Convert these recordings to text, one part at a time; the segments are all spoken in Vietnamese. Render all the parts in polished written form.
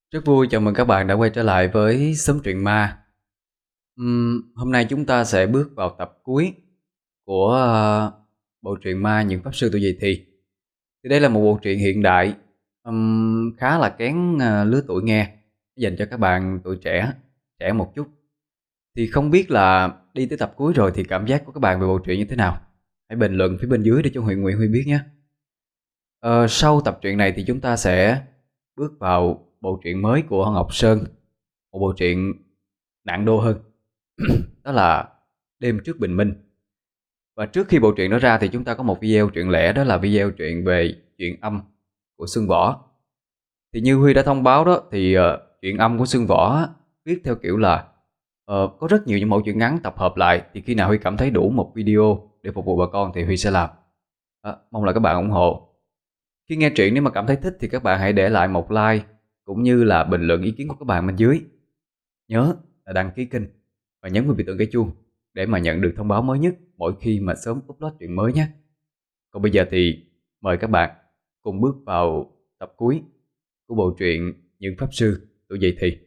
Rất vui chào mừng các bạn đã quay trở lại với Xóm Truyện Ma. Hôm nay chúng ta sẽ bước vào tập cuối của bộ truyện ma Những Pháp Sư Tuổi Dậy Thì đây là một bộ truyện hiện đại, khá là kén lứa tuổi nghe, dành cho các bạn tuổi trẻ, trẻ một chút. Thì không biết là đi tới tập cuối rồi thì cảm giác của các bạn về bộ truyện như thế nào? Hãy bình luận phía bên dưới để cho Huyền Nguyễn Huy biết nhé. Sau tập truyện này thì chúng ta sẽ bước vào bộ truyện mới của Ngọc Sơn, một bộ truyện nặng đô hơn. Đó là Đêm Trước Bình Minh. Và trước khi bộ truyện đó ra thì chúng ta có một video truyện lẻ, đó là video truyện về truyện âm của Xuân Võ. Thì như Huy đã thông báo đó thì truyện âm của Xuân Võ viết theo kiểu là có rất nhiều những mẫu truyện ngắn tập hợp lại, thì khi nào Huy cảm thấy đủ một video để phục vụ bà con thì Huy sẽ làm. Mong là các bạn ủng hộ. Khi nghe truyện, nếu mà cảm thấy thích thì các bạn hãy để lại một like cũng như là bình luận ý kiến của các bạn bên dưới. Nhớ là đăng ký kênh và nhấn vào biểu tượng cái chuông để mà nhận được thông báo mới nhất mỗi khi mà sớm upload truyện mới nhé. Còn bây giờ thì mời các bạn cùng bước vào tập cuối của bộ truyện Những Pháp Sư Tuổi Dậy Thì.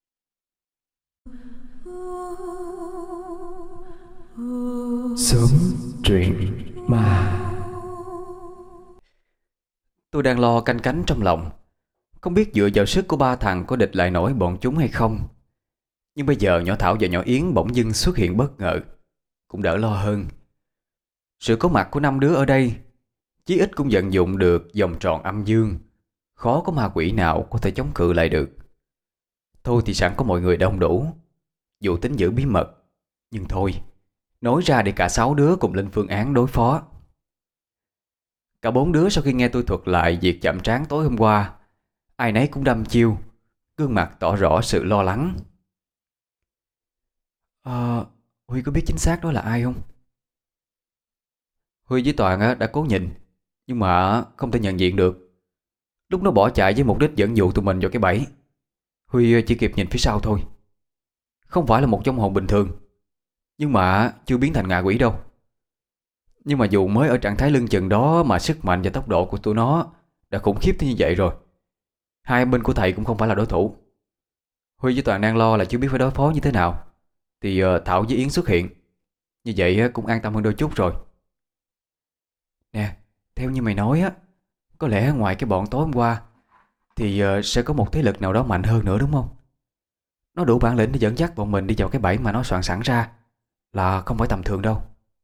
Sớm truyện ma. Tôi đang lo canh cánh trong lòng, không biết dựa vào sức của ba thằng có địch lại nổi bọn chúng hay không. Nhưng bây giờ nhỏ Thảo và nhỏ Yến bỗng dưng xuất hiện bất ngờ, cũng đỡ lo hơn. Sự có mặt của năm đứa ở đây chí ít cũng vận dụng được vòng tròn âm dương, khó có ma quỷ nào có thể chống cự lại được. Thôi thì sẵn có mọi người đông đủ, dù tính giữ bí mật, nhưng thôi, nói ra để cả 6 đứa cùng lên phương án đối phó. Cả 4 đứa sau khi nghe tôi thuật lại việc chạm trán tối hôm qua, ai nấy cũng đăm chiêu, gương mặt tỏ rõ sự lo lắng. Huy có biết chính xác đó là ai không? Huy với Toàn đã cố nhìn, nhưng mà không thể nhận diện được. Lúc nó bỏ chạy với mục đích dẫn dụ tụi mình vào cái bẫy, Huy chỉ kịp nhìn phía sau thôi. Không phải là một vong hồn bình thường, nhưng mà chưa biến thành ngạ quỷ đâu. Nhưng mà dù mới ở trạng thái lưng chừng đó mà sức mạnh và tốc độ của tụi nó đã khủng khiếp như vậy rồi. Hai bên của thầy cũng không phải là đối thủ. Huy với Toàn đang lo là chưa biết phải đối phó như thế nào, thì Thảo với Yến xuất hiện. Như vậy cũng an tâm hơn đôi chút rồi. Nè, theo như mày nói á, có lẽ ngoài cái bọn tối hôm qua thì sẽ có một thế lực nào đó mạnh hơn nữa đúng không? Nó đủ bản lĩnh để dẫn dắt bọn mình đi vào cái bẫy mà nó soạn sẵn ra, là không phải tầm thường đâu.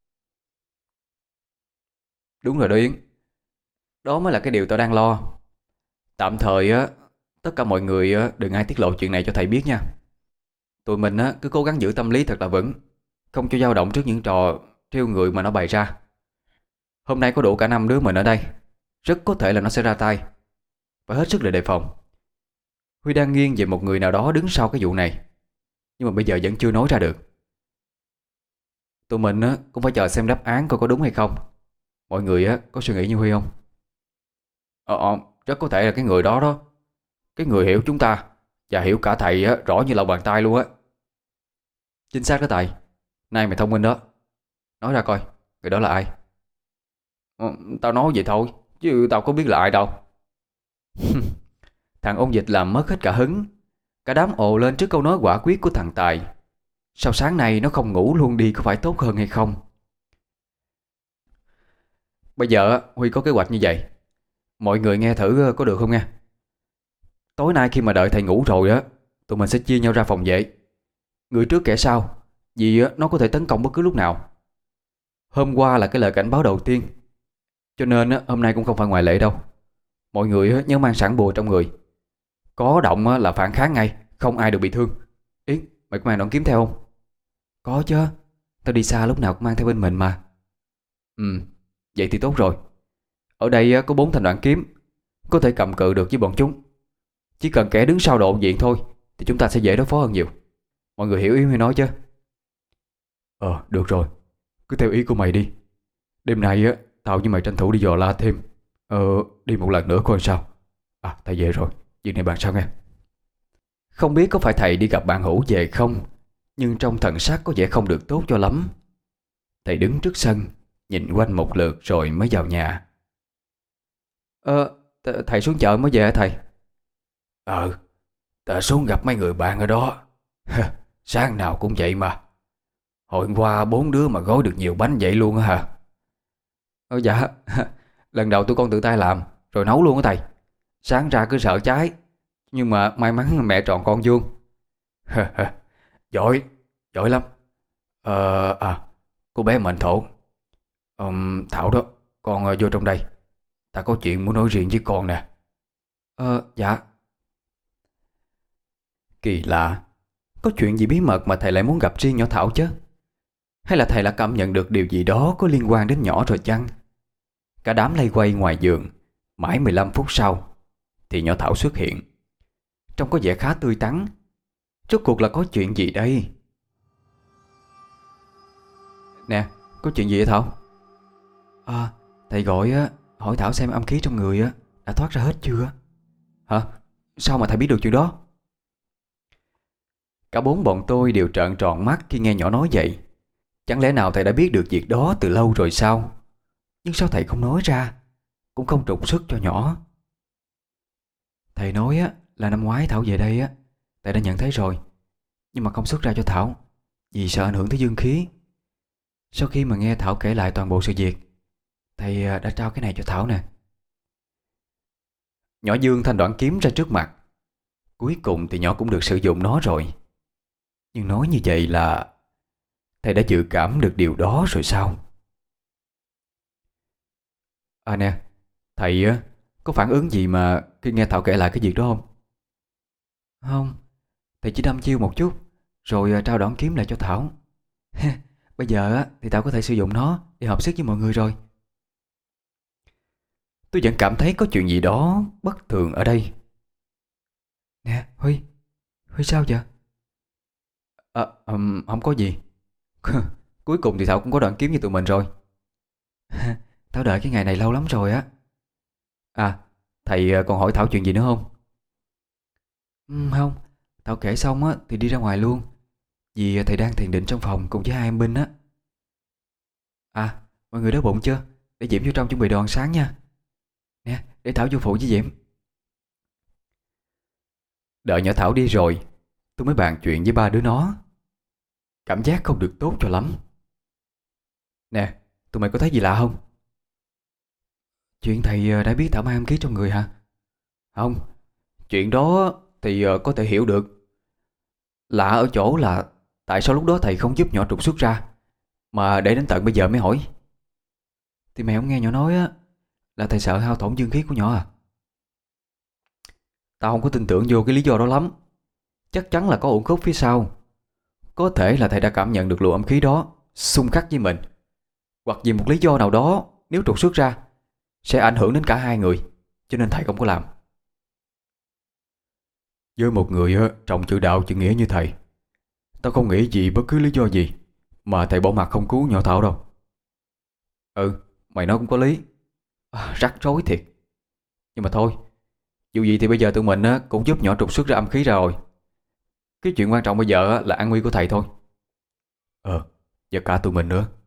Đúng rồi đó Yến, đó mới là cái điều tao đang lo. Tạm thời á, tất cả mọi người đừng ai tiết lộ chuyện này cho thầy biết nha. Tụi mình cứ cố gắng giữ tâm lý thật là vững, không cho dao động trước những trò trêu người mà nó bày ra. Hôm nay có đủ cả 5 đứa mình ở đây, rất có thể là nó sẽ ra tay. Phải hết sức để đề phòng. Huy đang nghiêng về một người nào đó đứng sau cái vụ này, nhưng mà bây giờ vẫn chưa nói ra được. Tụi mình cũng phải chờ xem đáp án coi có đúng hay không. Mọi người có suy nghĩ như Huy không? Rất có thể là cái người đó đó. Cái người hiểu chúng ta và hiểu cả thầy rõ như lòng bàn tay luôn á. Chính xác đó thầy. Nay mày thông minh đó. Nói ra coi, người đó là ai? Tao nói vậy thôi, chứ tao có biết là ai đâu. Thằng ôn dịch làm mất hết cả hứng. Cả đám ồ lên trước câu nói quả quyết của thằng Tài. Sao sáng nay nó không ngủ luôn đi có phải tốt hơn hay không? Bây giờ Huy có kế hoạch như vậy, mọi người nghe thử có được không nha. Tối nay khi mà đợi thầy ngủ rồi á, tụi mình sẽ chia nhau ra phòng vệ, người trước kẻ sau, vì nó có thể tấn công bất cứ lúc nào. Hôm qua là cái lời cảnh báo đầu tiên, cho nên hôm nay cũng không phải ngoại lệ đâu. Mọi người nhớ mang sẵn bùa trong người. Có động là phản kháng ngay, không ai được bị thương. Yến, mày có mang đoạn kiếm theo không? Có chứ, tao đi xa lúc nào cũng mang theo bên mình mà. Vậy thì tốt rồi. Ở đây có 4 thanh đoạn kiếm, có thể cầm cự được với bọn chúng. Chỉ cần kẻ đứng sau độ diện thôi thì chúng ta sẽ dễ đối phó hơn nhiều. Mọi người hiểu ý Huy nói chứ? Được rồi, cứ theo ý của mày đi. Đêm nay tao với mày tranh thủ đi dò la thêm. Đi một lần nữa coi sao. Thầy về rồi, chuyện này bàn sau nghe. Không biết có phải thầy đi gặp bạn hữu về không, nhưng trong thần sắc có vẻ không được tốt cho lắm. Thầy đứng trước sân, nhìn quanh một lượt rồi mới vào nhà. Thầy xuống chợ mới về hả thầy? Ta xuống gặp mấy người bạn ở đó. Sáng nào cũng vậy mà. Hồi qua 4 đứa mà gói được nhiều bánh vậy luôn á hả? Dạ. Lần đầu tụi con tự tay làm rồi nấu luôn á thầy. Sáng ra cứ sợ cháy, nhưng mà may mắn mẹ tròn con vuông. Giỏi, giỏi lắm. Cô bé mệnh thổ. Thảo đó, con vô trong đây. Ta có chuyện muốn nói riêng với con nè. Dạ. Kỳ lạ, có chuyện gì bí mật mà thầy lại muốn gặp riêng nhỏ Thảo chứ? Hay là thầy đã cảm nhận được điều gì đó có liên quan đến nhỏ rồi chăng? Cả đám lay quay ngoài giường. Mãi 15 phút sau thì nhỏ Thảo xuất hiện. Trông có vẻ khá tươi tắn. Rốt cuộc là có chuyện gì đây? Nè, có chuyện gì vậy Thảo? Thầy gọi á, hỏi Thảo xem âm khí trong người á đã thoát ra hết chưa. Hả? Sao mà thầy biết được chuyện đó? Cả bốn bọn tôi đều trợn tròn mắt khi nghe nhỏ nói vậy. Chẳng lẽ nào thầy đã biết được việc đó từ lâu rồi sao? Nhưng sao thầy không nói ra, cũng không trục xuất cho nhỏ? Thầy nói á là năm ngoái Thảo về đây á, thầy đã nhận thấy rồi, nhưng mà không xuất ra cho Thảo vì sợ ảnh hưởng tới dương khí. Sau khi mà nghe Thảo kể lại toàn bộ sự việc, thầy đã trao cái này cho Thảo nè. Nhỏ dương thanh đoạn kiếm ra trước mặt. Cuối cùng thì nhỏ cũng được sử dụng nó rồi. Nhưng nói như vậy là thầy đã dự cảm được điều đó rồi sao? Nè, thầy á có phản ứng gì mà khi nghe Thảo kể lại cái việc đó không? Không, thầy chỉ đâm chiêu một chút rồi trao đoạn kiếm lại cho Thảo. Bây giờ á thì Thảo có thể sử dụng nó để hợp sức với mọi người rồi. Tôi vẫn cảm thấy có chuyện gì đó bất thường ở đây. Nè, Huy. Huy sao vậy? Không có gì. Cuối cùng thì Thảo cũng có đoạn kiếm như tụi mình rồi. Thảo đợi cái ngày này lâu lắm rồi á. Thầy còn hỏi Thảo chuyện gì nữa không? Không. Thảo kể xong á thì đi ra ngoài luôn, vì thầy đang thiền định trong phòng cùng với hai em binh á. Mọi người đói bụng chưa? Để Diễm vô trong chuẩn bị đồ ăn sáng nha. Nè, để Thảo vô phụ với Diễm. Đợi nhỏ Thảo đi rồi, tôi mới bàn chuyện với ba đứa nó. Cảm giác không được tốt cho lắm. Nè, tụi mày có thấy gì lạ không? Chuyện thầy đã biết Thảo mang âm khí trong người hả? Không, chuyện đó thì có thể hiểu được. Lạ ở chỗ là tại sao lúc đó thầy không giúp nhỏ trục xuất ra, mà để đến tận bây giờ mới hỏi. Thì mày không nghe nhỏ nói á là thầy sợ hao tổn dương khí của nhỏ à? Tao không có tin tưởng vô cái lý do đó lắm. Chắc chắn là có uẩn khúc phía sau. Có thể là thầy đã cảm nhận được luồng âm khí đó xung khắc với mình, hoặc vì một lý do nào đó nếu trục xuất ra sẽ ảnh hưởng đến cả hai người, cho nên thầy không có làm. Với một người trọng chữ đạo chữ nghĩa như thầy, tao không nghĩ gì bất cứ lý do gì mà thầy bỏ mặt không cứu nhỏ Thảo đâu. Mày nói cũng có lý. Rắc rối thiệt. Nhưng mà thôi, dù gì thì bây giờ tụi mình cũng giúp nhỏ trục xuất ra âm khí ra rồi. Cái chuyện quan trọng bây giờ là an nguy của thầy thôi. Và cả tụi mình nữa.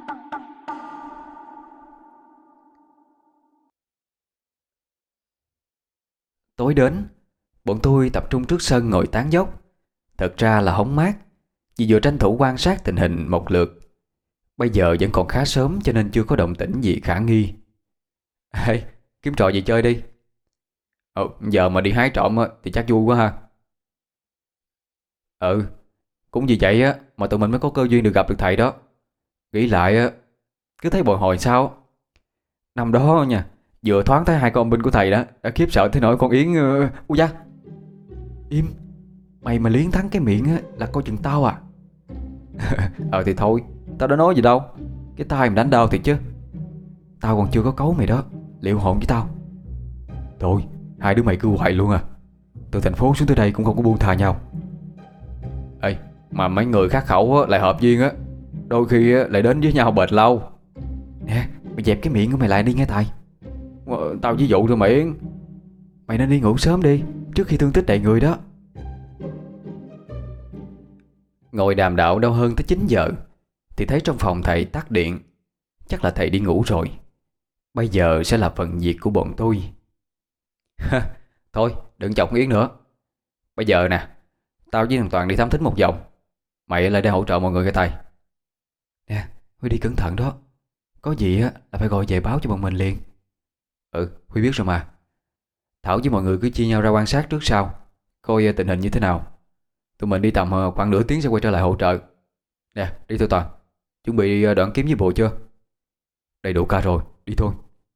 Tối đến, bọn tôi tập trung trước sân ngồi tán dốc. Thật ra là hóng mát, vì vừa tranh thủ quan sát tình hình một lượt. Bây giờ vẫn còn khá sớm cho nên chưa có động tĩnh gì khả nghi. Ê, kiếm trò gì chơi đi. Giờ mà đi hái trộm thì chắc vui quá ha. Cũng vì vậy mà tụi mình mới có cơ duyên được gặp được thầy đó. Nghĩ lại cứ thấy bồi hồi sao. Năm đó nha, vừa thoáng thấy hai con binh của thầy đã khiếp sợ tới nỗi con Yến. Ui da, im. Mày mà liến thắng cái miệng là coi chừng tao à. Thì thôi, tao đã nói gì đâu. Cái tai mày đánh đau thiệt chứ. Tao còn chưa có cấu mày đó, liệu hồn với tao. Thôi, hai đứa mày cứ hoài luôn à. Từ thành phố xuống tới đây cũng không có buông tha nhau. Mà mấy người khác khẩu lại hợp duyên á, đôi khi lại đến với nhau bệt lâu. Nè, mày dẹp cái miệng của mày lại đi nghe thầy. Tao ví dụ thôi mày Yến. Mày nên đi ngủ sớm đi, trước khi thương tích đầy người đó. Ngồi đàm đạo đâu hơn tới 9 giờ thì thấy trong phòng thầy tắt điện. Chắc là thầy đi ngủ rồi. Bây giờ sẽ là phần việc của bọn tôi. Thôi đừng chọc Yến nữa. Bây giờ nè, tao với thằng Toàn đi thám thính một vòng, mày lại để hỗ trợ mọi người cái tay. Nè, Huy đi cẩn thận đó. Có gì á là phải gọi về báo cho bọn mình liền. Huy biết rồi mà. Thảo với mọi người cứ chia nhau ra quan sát trước sau, coi tình hình như thế nào. Tụi mình đi tầm khoảng nửa tiếng sẽ quay trở lại hỗ trợ. Nè, đi thôi Toàn. Chuẩn bị đoạn kiếm với bùa chưa? Đầy đủ cả rồi, đi thôi.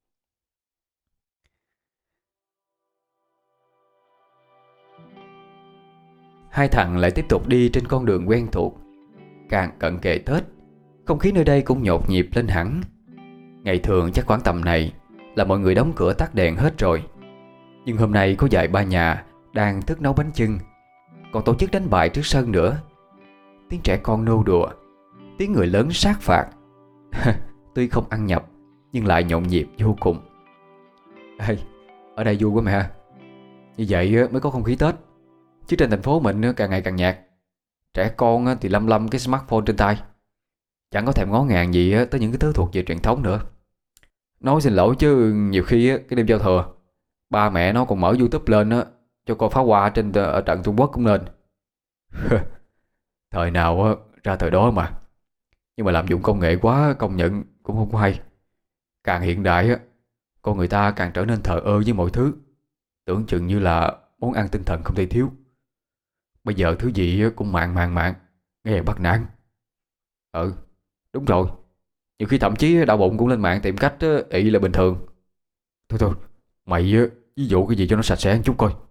Hai thằng lại tiếp tục đi trên con đường quen thuộc. Càng cận kề Tết, không khí nơi đây cũng nhộn nhịp lên hẳn. Ngày thường chắc khoảng tầm này là mọi người đóng cửa tắt đèn hết rồi. Nhưng hôm nay có vài ba nhà đang thức nấu bánh chưng, còn tổ chức đánh bài trước sân nữa. Tiếng trẻ con nô đùa, tiếng người lớn sát phạt. Tuy không ăn nhập nhưng lại nhộn nhịp vô cùng. Ê, ở đây vui quá mẹ ha. Như vậy mới có không khí Tết. Chứ trên thành phố mình càng ngày càng nhạt. Trẻ con thì lăm lăm cái smartphone trên tay, chẳng có thèm ngó ngàng gì tới những cái thứ thuộc về truyền thống nữa. Nói xin lỗi chứ nhiều khi cái đêm giao thừa, ba mẹ nó còn mở YouTube lên cho coi pháo hoa ở trận Trung Quốc cũng nên. Thời nào ra thời đó mà. Nhưng mà lạm dụng công nghệ quá, công nhận cũng không có hay. Càng hiện đại con người ta càng trở nên thờ ơ với mọi thứ, tưởng chừng như là món ăn tinh thần không thể thiếu. Bây giờ thứ gì cũng mạng, nghe bắt nản. Đúng rồi, nhiều khi thậm chí đau bụng cũng lên mạng tìm cách ị là bình thường. Thôi, mày ví dụ cái gì cho nó sạch sẽ một chút coi.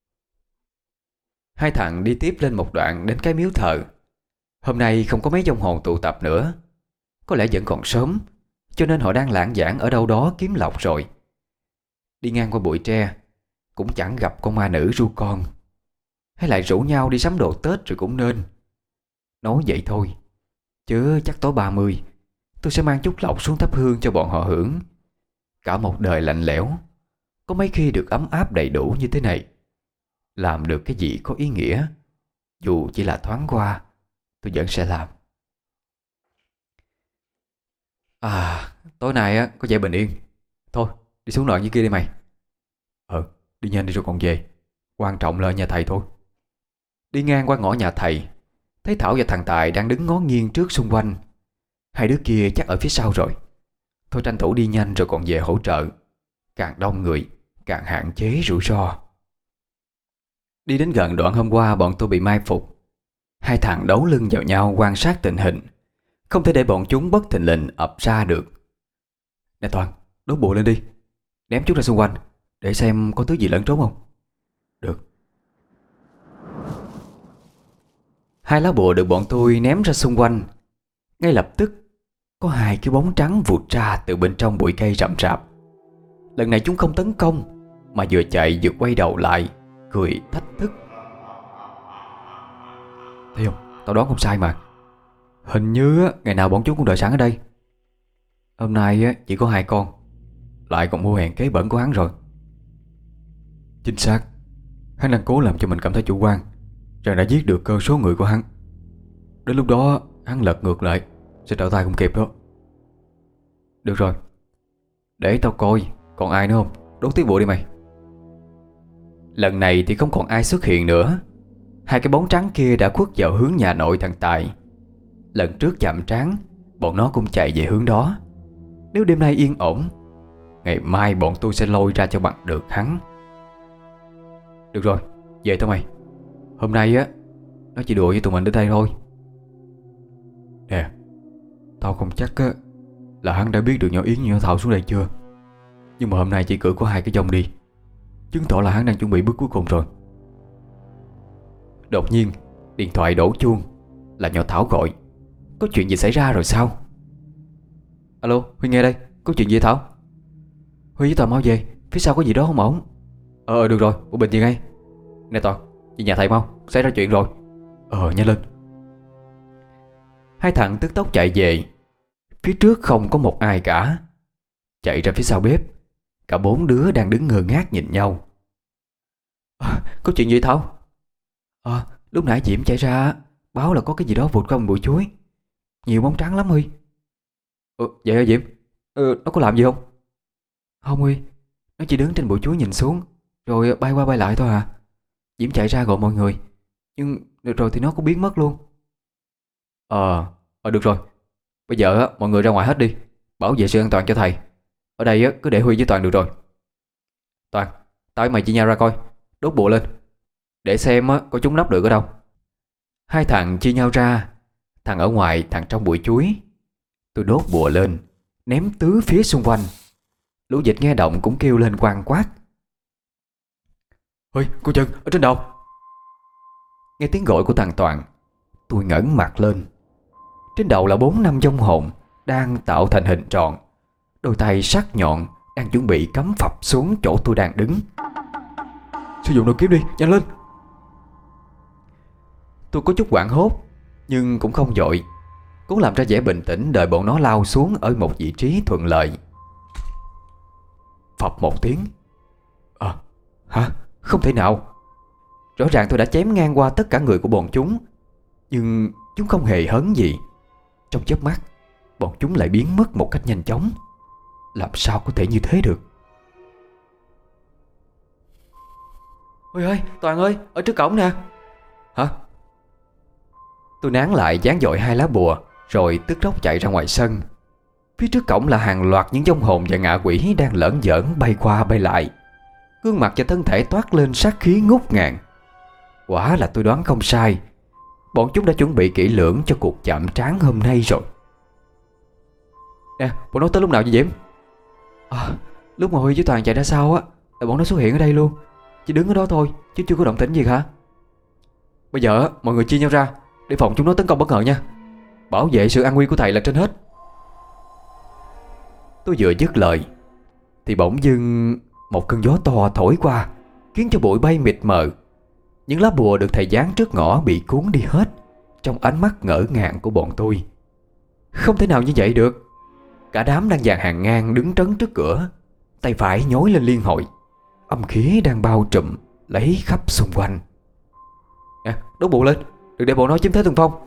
Hai thằng đi tiếp lên một đoạn đến cái miếu thờ. Hôm nay không có mấy vong hồn tụ tập nữa. Có lẽ vẫn còn sớm, cho nên họ đang lãng vãng ở đâu đó kiếm lộc rồi. Đi ngang qua bụi tre cũng chẳng gặp con ma nữ ru con. Hay lại rủ nhau đi sắm đồ Tết rồi cũng nên. Nói vậy thôi, chứ chắc tối 30 tôi sẽ mang chút lộc xuống thắp hương cho bọn họ hưởng. Cả một đời lạnh lẽo, có mấy khi được ấm áp đầy đủ như thế này. Làm được cái gì có ý nghĩa, dù chỉ là thoáng qua, tôi vẫn sẽ làm. Tối nay có vẻ bình yên. Thôi, đi xuống đoạn dưới kia đi mày. Đi nhanh đi rồi còn về. Quan trọng là ở nhà thầy thôi. Đi ngang qua ngõ nhà thầy, thấy Thảo và thằng Tài đang đứng ngó nghiêng trước xung quanh. Hai đứa kia chắc ở phía sau rồi. Thôi tranh thủ đi nhanh rồi còn về hỗ trợ. Càng đông người càng hạn chế rủi ro. Đi đến gần đoạn hôm qua bọn tôi bị mai phục. Hai thằng đấu lưng vào nhau quan sát tình hình, không thể để bọn chúng bất thình lình ập ra được. Nè Toàn, đốt bụi lên đi. Ném chút ra xung quanh để xem có thứ gì lẫn trốn không. Được. Hai lá bùa được bọn tôi ném ra xung quanh. Ngay lập tức có hai cái bóng trắng vụt ra từ bên trong bụi cây rậm rạp. Lần này chúng không tấn công, mà vừa chạy vừa quay đầu lại, cười thách thức. Thấy không, tao đoán không sai mà. Hình như ngày nào bọn chúng cũng đợi sẵn ở đây. Hôm nay chỉ có hai con, lại còn mua hèn kế bẩn của hắn rồi. Chính xác. Hắn đang cố làm cho mình cảm thấy chủ quan rằng đã giết được cơ số người của hắn. Đến lúc đó hắn lật ngược lại, sẽ trở tay không kịp đó. Được rồi, để tao coi còn ai nữa không. Đốt tiếp bụi đi mày. Lần này thì không còn ai xuất hiện nữa. Hai cái bóng trắng kia đã khuất vào hướng nhà nội thằng Tài. Lần trước chạm trán, bọn nó cũng chạy về hướng đó. Nếu đêm nay yên ổn, ngày mai bọn tôi sẽ lôi ra cho bằng được hắn. Được rồi, về thôi mày. Hôm nay nó chỉ đùa với tụi mình đến đây thôi. Nè, tao không chắc là hắn đã biết được nhỏ Yến nhỏ Thảo xuống đây chưa. Nhưng mà hôm nay chỉ cử có hai cái dòng đi, chứng tỏ là hắn đang chuẩn bị bước cuối cùng rồi. Đột nhiên điện thoại đổ chuông. Là nhỏ Thảo gọi. Có chuyện gì xảy ra rồi sao? Alo, Huy nghe đây. Có chuyện gì Thảo? Huy với Toàn mau về, phía sau có gì đó không ổn. Được rồi, của Bình về ngay. Nè Toàn, về nhà thầy mau, xảy ra chuyện rồi. Nhanh lên. Hai thằng tức tốc chạy về. Phía trước không có một ai cả. Chạy ra phía sau bếp, cả bốn đứa đang đứng ngơ ngác nhìn nhau. Có chuyện gì Thảo? Lúc nãy Diễm chạy ra báo là có cái gì đó vụt qua một bụi chuối. Nhiều bóng trắng lắm Huy. Vậy hả Diễm? Nó có làm gì không? Không Huy, nó chỉ đứng trên bụi chuối nhìn xuống, rồi bay qua bay lại thôi à. Diễm chạy ra gọi mọi người, nhưng được rồi thì nó cũng biến mất luôn. Được rồi. Bây giờ á, mọi người ra ngoài hết đi, bảo vệ sự an toàn cho thầy. Ở đây á, cứ để Huy với Toàn được rồi. Toàn, tao với mày chia nhau ra coi, đốt bụa lên, để xem á, có chúng nấp được ở đâu. Hai thằng chia nhau ra, thằng ở ngoài, thằng trong bụi chuối. Tôi đốt bùa lên, ném tứ phía xung quanh. Lũ vịt nghe động cũng kêu lên quang quát. Ôi, cô Trần, ở trên đầu. Nghe tiếng gọi của thằng Toàn, tôi ngẩng mặt lên. Trên đầu là 4-5 vong hồn đang tạo thành hình tròn, đôi tay sắc nhọn đang chuẩn bị cắm phập xuống chỗ tôi đang đứng. Sử dụng đồ kiếm đi, nhanh lên. Tôi có chút hoảng hốt, nhưng cũng không vội, cố làm ra vẻ bình tĩnh đợi bọn nó lao xuống ở một vị trí thuận lợi. Phập một tiếng. Hả? Không thể nào. Rõ ràng tôi đã chém ngang qua tất cả người của bọn chúng, nhưng chúng không hề hấn gì. Trong chớp mắt, bọn chúng lại biến mất một cách nhanh chóng. Làm sao có thể như thế được? Ôi ơi, Toàn ơi, ở trước cổng nè. Hả? Tôi nán lại dán dội 2 lá bùa, rồi tức tốc chạy ra ngoài sân. Phía trước cổng là hàng loạt những vong hồn và ngạ quỷ đang lởn vởn bay qua bay lại, gương mặt và thân thể toát lên sát khí ngút ngàn. Quả là tôi đoán không sai, bọn chúng đã chuẩn bị kỹ lưỡng cho cuộc chạm trán hôm nay rồi. Nè, bọn nó tới lúc nào vậy Diễm? Lúc mà Huy với Toàn chạy ra sau á, là bọn nó xuất hiện ở đây luôn. Chỉ đứng ở đó thôi, chứ chưa có động tĩnh gì hả? Bây giờ mọi người chia nhau ra để phòng chúng nó tấn công bất ngờ nha. Bảo vệ sự an nguy của thầy là trên hết. Tôi vừa dứt lời thì bỗng dưng một cơn gió to thổi qua, khiến cho bụi bay mịt mờ. Những lá bùa được thầy dán trước ngõ bị cuốn đi hết trong ánh mắt ngỡ ngàng của bọn tôi. Không thể nào như vậy được. Cả đám đang dàn hàng ngang đứng trấn trước cửa, tay phải nhối lên liên hồi. Âm khí đang bao trùm lấy khắp xung quanh. Nè, đốt bùa lên, đừng để bọn nó chiếm thế thượng phong.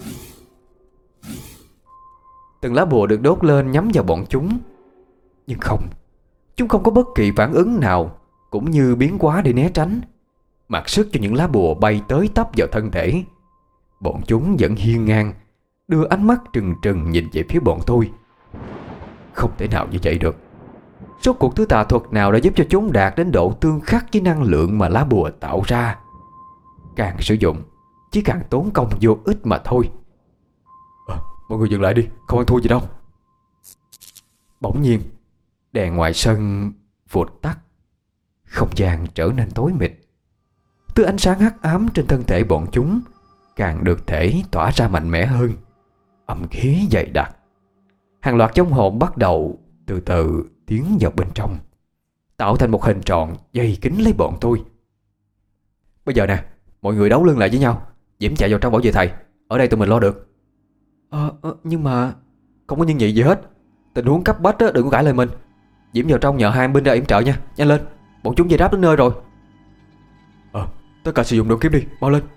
Từng lá bùa được đốt lên nhắm vào bọn chúng, nhưng không, chúng không có bất kỳ phản ứng nào, cũng như biến hóa để né tránh. Mặc sức cho những lá bùa bay tới tấp vào thân thể. Bọn chúng vẫn hiên ngang, đưa ánh mắt trừng trừng nhìn về phía bọn tôi. Không thể nào như vậy được. Rốt cuộc thứ tà thuật nào đã giúp cho chúng đạt đến độ tương khắc với năng lượng mà lá bùa tạo ra? Càng sử dụng chỉ càng tốn công vô ích mà thôi. Mọi người dừng lại đi, không ăn thua gì đâu. Bỗng nhiên đèn ngoài sân vụt tắt. Không gian trở nên tối mịt. Thứ ánh sáng hắc ám trên thân thể bọn chúng càng được thể tỏa ra mạnh mẽ hơn. Âm khí dày đặc. Hàng loạt vong hồn bắt đầu từ từ tiến vào bên trong, tạo thành một hình tròn dày kín lấy bọn tôi. Bây giờ nè, mọi người đấu lưng lại với nhau. Diễm chạy vào trong bảo vệ thầy. Ở đây tụi mình lo được. Nhưng mà không có nhân nhị gì hết. Tình huống cấp bách đừng có cãi lời mình. Diễm vào trong nhờ 2 binh ra yểm trợ nha. Nhanh lên, bọn chúng dây đáp đến nơi rồi. Tất cả sử dụng đồ kiếm đi, mau lên.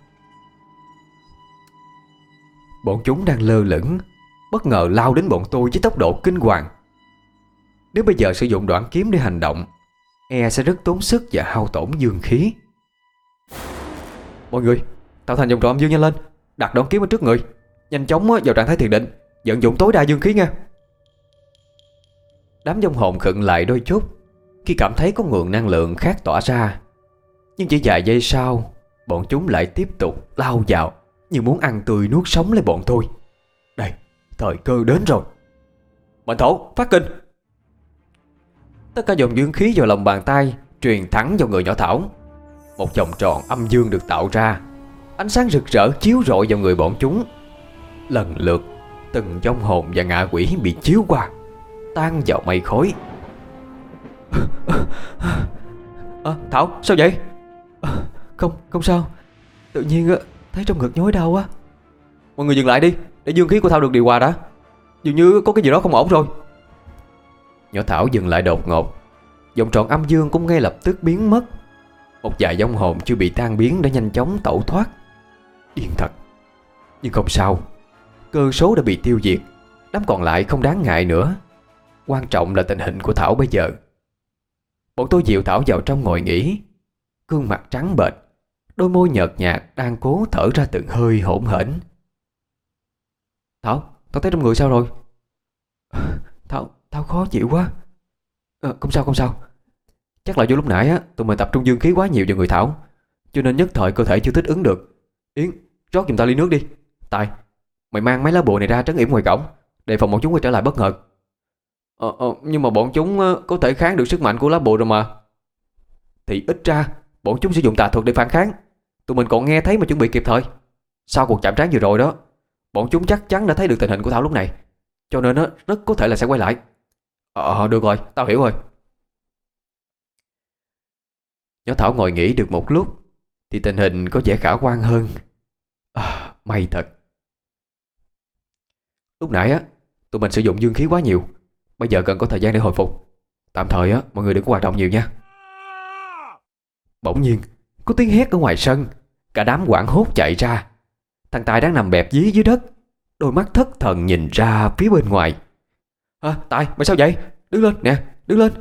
Bọn chúng đang lơ lửng, bất ngờ lao đến bọn tôi với tốc độ kinh hoàng. Nếu bây giờ sử dụng đoạn kiếm để hành động, e sẽ rất tốn sức và hao tổn dương khí. Mọi người, tạo thành vòng tròn âm dương nhanh lên. Đặt đoạn kiếm ở trước người, nhanh chóng vào trạng thái thiền định, vận dụng tối đa dương khí nha. Đám vong hồn khựng lại đôi chút khi cảm thấy có nguồn năng lượng khác tỏa ra. Nhưng chỉ vài giây sau, bọn chúng lại tiếp tục lao vào như muốn ăn tươi nuốt sống lấy bọn tôi. Đây, thời cơ đến rồi. Mệnh thổ, phát kinh. Tất cả dòng dương khí vào lòng bàn tay truyền thẳng vào người nhỏ Thảo. Một vòng tròn âm dương được tạo ra, ánh sáng rực rỡ chiếu rọi vào người bọn chúng. Lần lượt từng vong hồn và ngạ quỷ bị chiếu qua, tan vào mây khói. Thảo, sao vậy? Không sao. Tự nhiên thấy trong ngực nhói đau á. Mọi người dừng lại đi, để dương khí của Thảo được điều hòa đã. Dường như có cái gì đó không ổn rồi. Nhỏ Thảo dừng lại đột ngột. Vòng tròn âm dương cũng ngay lập tức biến mất. Một vài vong hồn chưa bị tan biến đã nhanh chóng tẩu thoát. Điên thật. Nhưng không sao, cơ số đã bị tiêu diệt. Đám còn lại không đáng ngại nữa. Quan trọng là tình hình của Thảo bây giờ. Bọn tôi dìu Thảo vào trong ngồi nghỉ. Gương mặt trắng bệch, đôi môi nhợt nhạt đang cố thở ra từng hơi hỗn hển. Thảo thấy trong người sao rồi? Thảo khó chịu quá. Không sao. Chắc là do lúc nãy á tụi mình tập trung dương khí quá nhiều vào người Thảo, cho nên nhất thời cơ thể chưa thích ứng được. Yến, rót giùm tao ly nước đi. Tài, mày mang mấy lá bùa này ra trấn yểm ngoài cổng, đề phòng bọn chúng quay trở lại bất ngờ. Nhưng mà bọn chúng có thể kháng được sức mạnh của lá bùa rồi mà. Thì ít ra bọn chúng sử dụng tà thuật để phản kháng. Tụi mình còn nghe thấy mà chuẩn bị kịp thời. Sau cuộc chạm trán vừa rồi đó, bọn chúng chắc chắn đã thấy được tình hình của Thảo lúc này, cho nên rất có thể là sẽ quay lại. Được rồi, tao hiểu rồi. Nhỏ Thảo ngồi nghỉ được một lúc thì tình hình có vẻ khả quan hơn. May thật. Lúc nãy á tụi mình sử dụng dương khí quá nhiều, bây giờ cần có thời gian để hồi phục. Tạm thời á mọi người đừng có hoạt động nhiều nha. Bỗng nhiên có tiếng hét ở ngoài sân. Cả đám hoảng hốt chạy ra. Thằng Tài đang nằm bẹp dí dưới đất, đôi mắt thất thần nhìn ra phía bên ngoài. Tài, mày sao vậy? Đứng lên nè, đứng lên.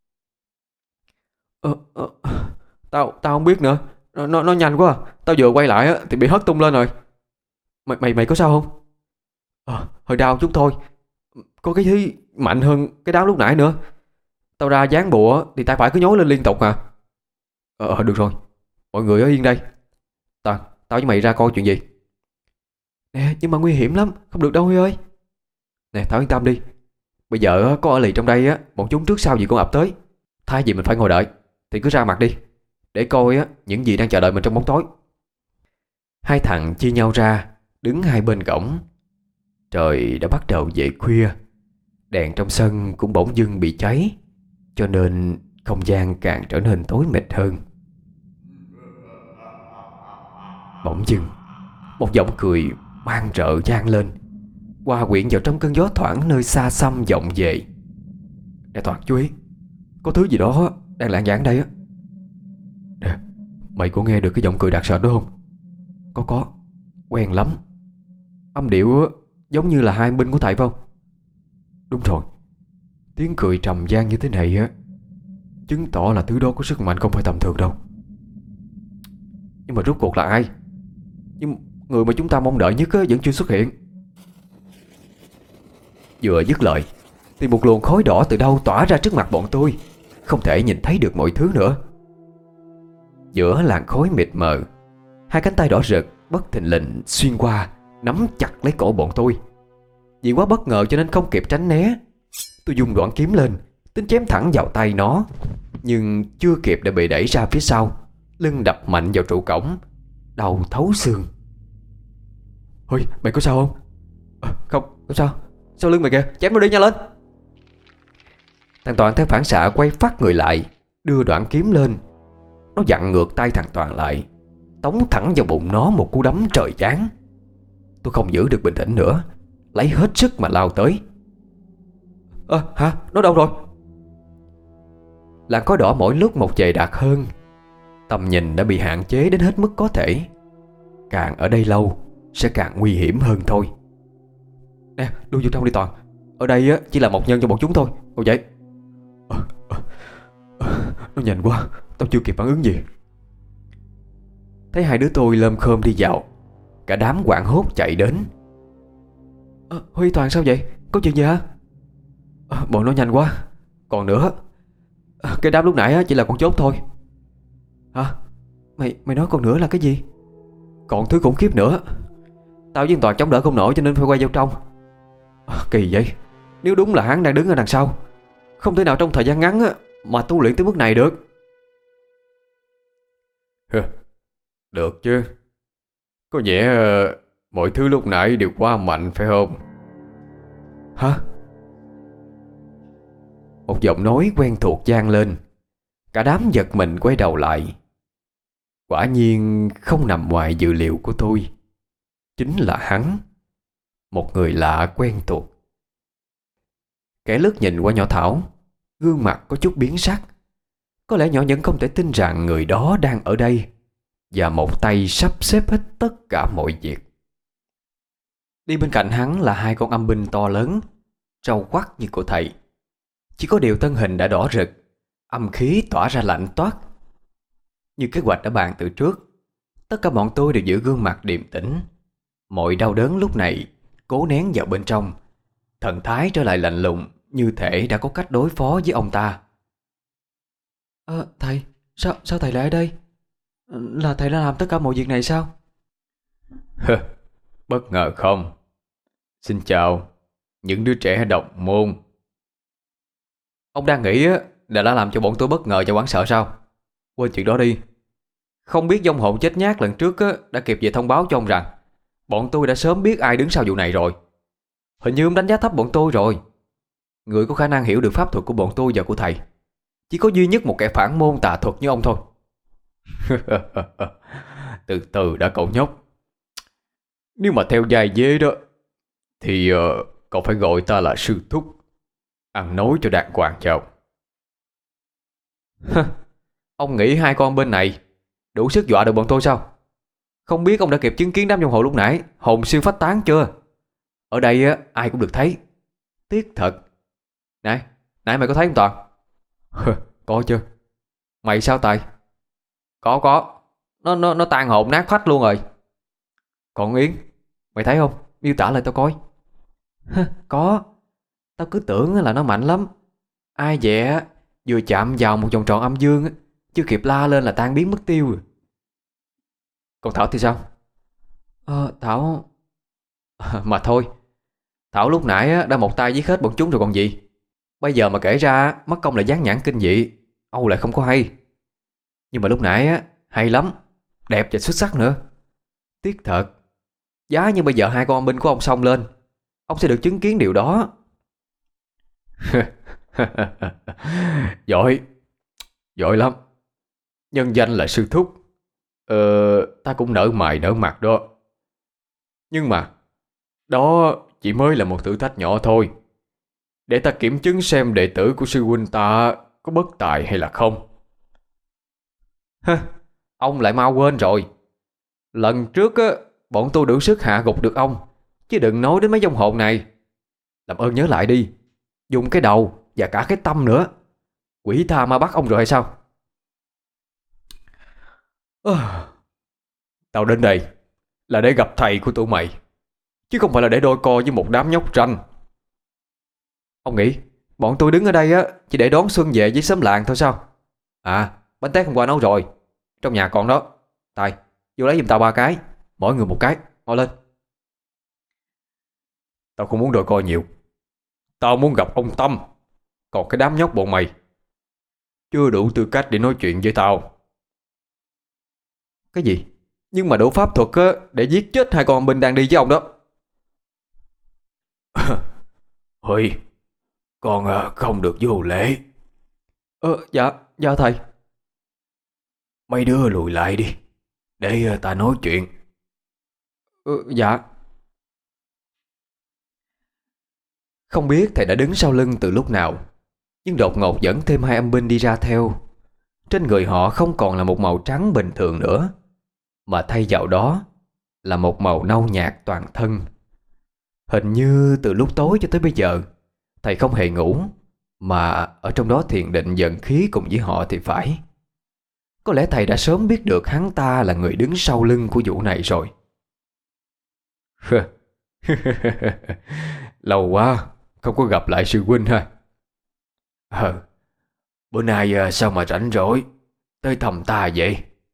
Tao không biết nữa. Nó nhanh quá à. Tao vừa quay lại á thì bị hất tung lên rồi. Mày có sao không? Hơi đau chút thôi. Có cái thứ mạnh hơn cái đám lúc nãy nữa. Tao ra dán bùa thì tay phải cứ nhói lên liên tục à. Được rồi, mọi người ở yên đây. Tao với mày ra coi chuyện gì. Nè, nhưng mà nguy hiểm lắm, không được đâu Huy ơi. Nè, Thảo yên tâm đi. Bây giờ có ở lì trong đây á, bọn chúng trước sau gì cũng ập tới. Thay vì mình phải ngồi đợi thì cứ ra mặt đi, để coi á những gì đang chờ đợi mình trong bóng tối. Hai thằng chia nhau ra, đứng hai bên cổng. Trời đã bắt đầu dậy khuya. Đèn trong sân cũng bỗng dưng bị cháy, cho nên không gian càng trở nên tối mịt hơn. Bỗng dưng một giọng cười mang rợ vang lên, hòa quyện vào trong cơn gió thoảng nơi xa xăm vọng về. Nè Toàn, chú ý, có thứ gì đó đang lảng vảng đây á. Nè, mày có nghe được cái giọng cười đặc sợ đó không? Có, quen lắm. Âm điệu giống như là hai binh của thầy phải không? Đúng rồi, tiếng cười trầm vang như thế này á chứng tỏ là thứ đó có sức mạnh không phải tầm thường đâu. Nhưng mà rốt cuộc là ai? Nhưng người mà chúng ta mong đợi nhất vẫn chưa xuất hiện. Vừa dứt lời thì một luồng khói đỏ từ đâu tỏa ra trước mặt bọn tôi, không thể nhìn thấy được mọi thứ nữa. Giữa làn khói mịt mờ, hai cánh tay đỏ rực bất thình lình xuyên qua, nắm chặt lấy cổ bọn tôi. Vì quá bất ngờ cho nên không kịp tránh né. Tôi dùng đoạn kiếm lên, tính chém thẳng vào tay nó, nhưng chưa kịp đã bị đẩy ra phía sau, lưng đập mạnh vào trụ cổng, đầu thấu xương. Ôi, mày có sao không? Không sao. Sau lưng mày kìa, chém nó đi, nhanh lên. Thằng Toàn theo phản xạ quay phát người lại, đưa đoạn kiếm lên. Nó vặn ngược tay thằng Toàn lại, tống thẳng vào bụng nó một cú đấm trời giáng. Tôi không giữ được bình tĩnh nữa, lấy hết sức mà lao tới. Hả? Nó đâu rồi? Làn khói đỏ mỗi lúc một dày đặc hơn. Tầm nhìn đã bị hạn chế đến hết mức có thể. Càng ở đây lâu sẽ càng nguy hiểm hơn thôi. Nè, đưa vô trong đi Toàn. Ở đây á chỉ là một nhân cho bọn chúng thôi. Ngồi dậy. Nó nhanh quá, tao chưa kịp phản ứng gì. Thấy hai đứa tôi lơm khơm đi vào, cả đám hoảng hốt chạy đến. Huy, Toàn sao vậy? Có chuyện gì hả? Bọn nó nhanh quá. Còn nữa, cái đám lúc nãy á chỉ là con chốt thôi. Hả? Mày nói còn nữa là cái gì? Còn thứ khủng khiếp nữa. Tao với Toàn chống đỡ không nổi cho nên phải quay vào trong. Kỳ vậy. Nếu đúng là hắn đang đứng ở đằng sau, không thể nào trong thời gian ngắn á mà tu luyện tới mức này được. Được chứ. Có vẻ mọi thứ lúc nãy đều quá mạnh phải không? Hả? Một giọng nói quen thuộc vang lên. Cả đám giật mình quay đầu lại. Quả nhiên không nằm ngoài dự liệu của tôi. Chính là hắn, một người lạ quen thuộc. Kẻ lướt nhìn qua nhỏ Thảo, gương mặt có chút biến sắc. Có lẽ nhỏ vẫn không thể tin rằng người đó đang ở đây, và một tay sắp xếp hết tất cả mọi việc. Đi bên cạnh hắn là hai con âm binh to lớn, râu quắc như của thầy. Chỉ có điều thân hình đã đỏ rực, âm khí tỏa ra lạnh toát. Như kế hoạch đã bàn từ trước, Tất cả bọn tôi đều giữ gương mặt điềm tĩnh. Mọi đau đớn lúc này cố nén vào bên trong. Thần thái trở lại lạnh lùng, như thể đã có cách đối phó với ông ta. Thầy, sao thầy lại ở đây? Là thầy đã làm tất cả mọi việc này sao? Bất ngờ không? Xin chào những đứa trẻ độc môn. Ông đang nghĩ là đã làm cho bọn tôi bất ngờ và hoảng sợ sao? Quên chuyện đó đi. Không biết vong hồn chết nhát lần trước đã kịp về thông báo cho ông rằng bọn tôi đã sớm biết ai đứng sau vụ này rồi. Hình như ông đánh giá thấp bọn tôi rồi. Người có khả năng hiểu được pháp thuật của bọn tôi và của thầy chỉ có duy nhất một kẻ phản môn tà thuật như ông thôi. Từ từ đã cậu nhóc. Nếu mà theo vai dế đó thì cậu phải gọi ta là sư thúc. Ăn nói cho đàng hoàng chào. Ông nghĩ hai con bên này đủ sức dọa được bọn tôi sao? Không biết ông đã kịp chứng kiến đám vong hồn lúc nãy hồn siêu phách tán chưa? Ở đây ai cũng được thấy. Tiếc thật. Nãy mày có thấy không Toàn? Có chứ. Mày sao Tài? Có. Nó tan hồn nát phách luôn rồi. Còn Yến, mày thấy không? Miêu tả lại tao coi. Có. Tao cứ tưởng là nó mạnh lắm. Ai dè vừa chạm vào một vòng tròn âm dương chưa kịp la lên là tan biến mất tiêu rồi. Còn Thảo thì sao? Thảo... Mà thôi, Thảo lúc nãy đã một tay giết hết bọn chúng rồi còn gì. Bây giờ mà kể ra mất công là dán nhãn kinh dị, Âu lại không có hay. Nhưng mà lúc nãy hay lắm, đẹp và xuất sắc nữa. Tiếc thật, giá như bây giờ hai con âm binh của ông xông lên, ông sẽ được chứng kiến điều đó. Giỏi lắm. Nhân danh là sư thúc. Ta cũng nở mày nở mặt đó. Nhưng mà đó chỉ mới là một thử thách nhỏ thôi, để ta kiểm chứng xem đệ tử của sư huynh ta có bất tài hay là không. Ông lại mau quên rồi. Lần trước bọn tôi đủ sức hạ gục được ông, chứ đừng nói đến mấy vong hồn này. Làm ơn nhớ lại đi. Dùng cái đầu và cả cái tâm nữa. Quỷ tha ma bắt ông rồi hay sao? Tao đến đây là để gặp thầy của tụi mày, chứ không phải là để đôi co với một đám nhóc ranh. Ông nghĩ bọn tôi đứng ở đây chỉ để đón Xuân về với xóm làng thôi sao? Bánh tét hôm qua nấu rồi, trong nhà còn đó. Tài, vô lấy giùm tao 3 cái, mỗi người một cái, mau lên. Tao không muốn đôi co nhiều. Tao muốn gặp ông Tâm. Còn cái đám nhóc bọn mày chưa đủ tư cách để nói chuyện với tao. Cái gì? Nhưng mà đủ pháp thuật để giết chết hai con âm binh đang đi với ông đó. Huy, con không được vô lễ. Dạ thầy. Mấy đứa lùi lại đi, để ta nói chuyện. Dạ. Không biết thầy đã đứng sau lưng từ lúc nào, nhưng đột ngột dẫn thêm hai âm binh đi ra theo. Trên người họ không còn là một màu trắng bình thường nữa, mà thay vào đó là một màu nâu nhạt toàn thân. Hình như từ lúc tối cho tới bây giờ thầy không hề ngủ, mà ở trong đó thiền định vận khí cùng với họ thì phải. Có lẽ thầy đã sớm biết được hắn ta là người đứng sau lưng của vụ này rồi. Lâu quá không có gặp lại sư huynh ha. Bữa nay sao mà rảnh rỗi tới thăm ta vậy?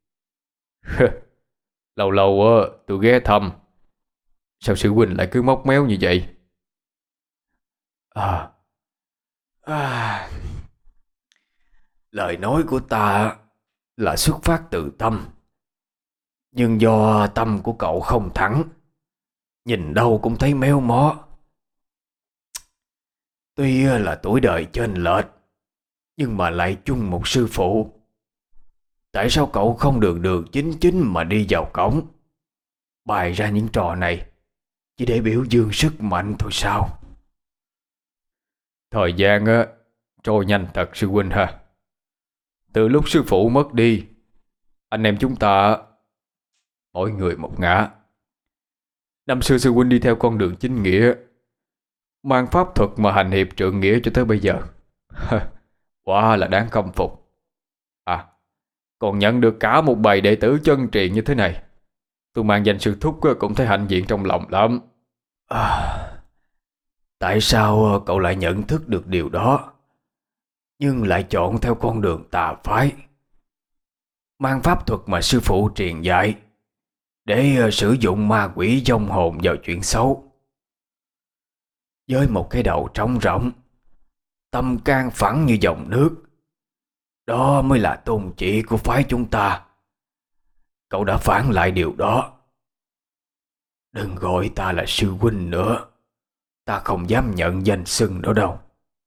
Lâu lâu tôi ghé thăm. Sao sư huynh lại cứ móc méo như vậy? Lời nói của ta là xuất phát từ tâm, nhưng do tâm của cậu không thẳng, nhìn đâu cũng thấy méo mó. Tuy là tuổi đời chênh lệch, nhưng mà lại chung một sư phụ. Tại sao cậu không đường đường chính chính mà đi vào cổng, bày ra những trò này chỉ để biểu dương sức mạnh thôi sao? Thời gian trôi nhanh thật sư huynh ha. Từ lúc sư phụ mất đi, anh em chúng ta mỗi người một ngã. Năm xưa sư huynh đi theo con đường chính nghĩa, mang pháp thuật mà hành hiệp trượng nghĩa cho tới bây giờ. Quá là đáng khâm phục. Còn nhận được cả một bầy đệ tử chân truyền như thế này, Tôi mang danh sư thúc cũng thấy hãnh diện trong lòng lắm. Tại sao cậu lại nhận thức được điều đó, nhưng lại chọn theo con đường tà phái, mang pháp thuật mà sư phụ truyền dạy để sử dụng ma quỷ vong hồn vào chuyện xấu? Với một cái đầu trống rỗng, tâm can phẳng như dòng nước, đó mới là tôn chỉ của phái chúng ta. Cậu đã phản lại điều đó. Đừng gọi ta là sư huynh nữa. Ta không dám nhận danh xưng đó đâu.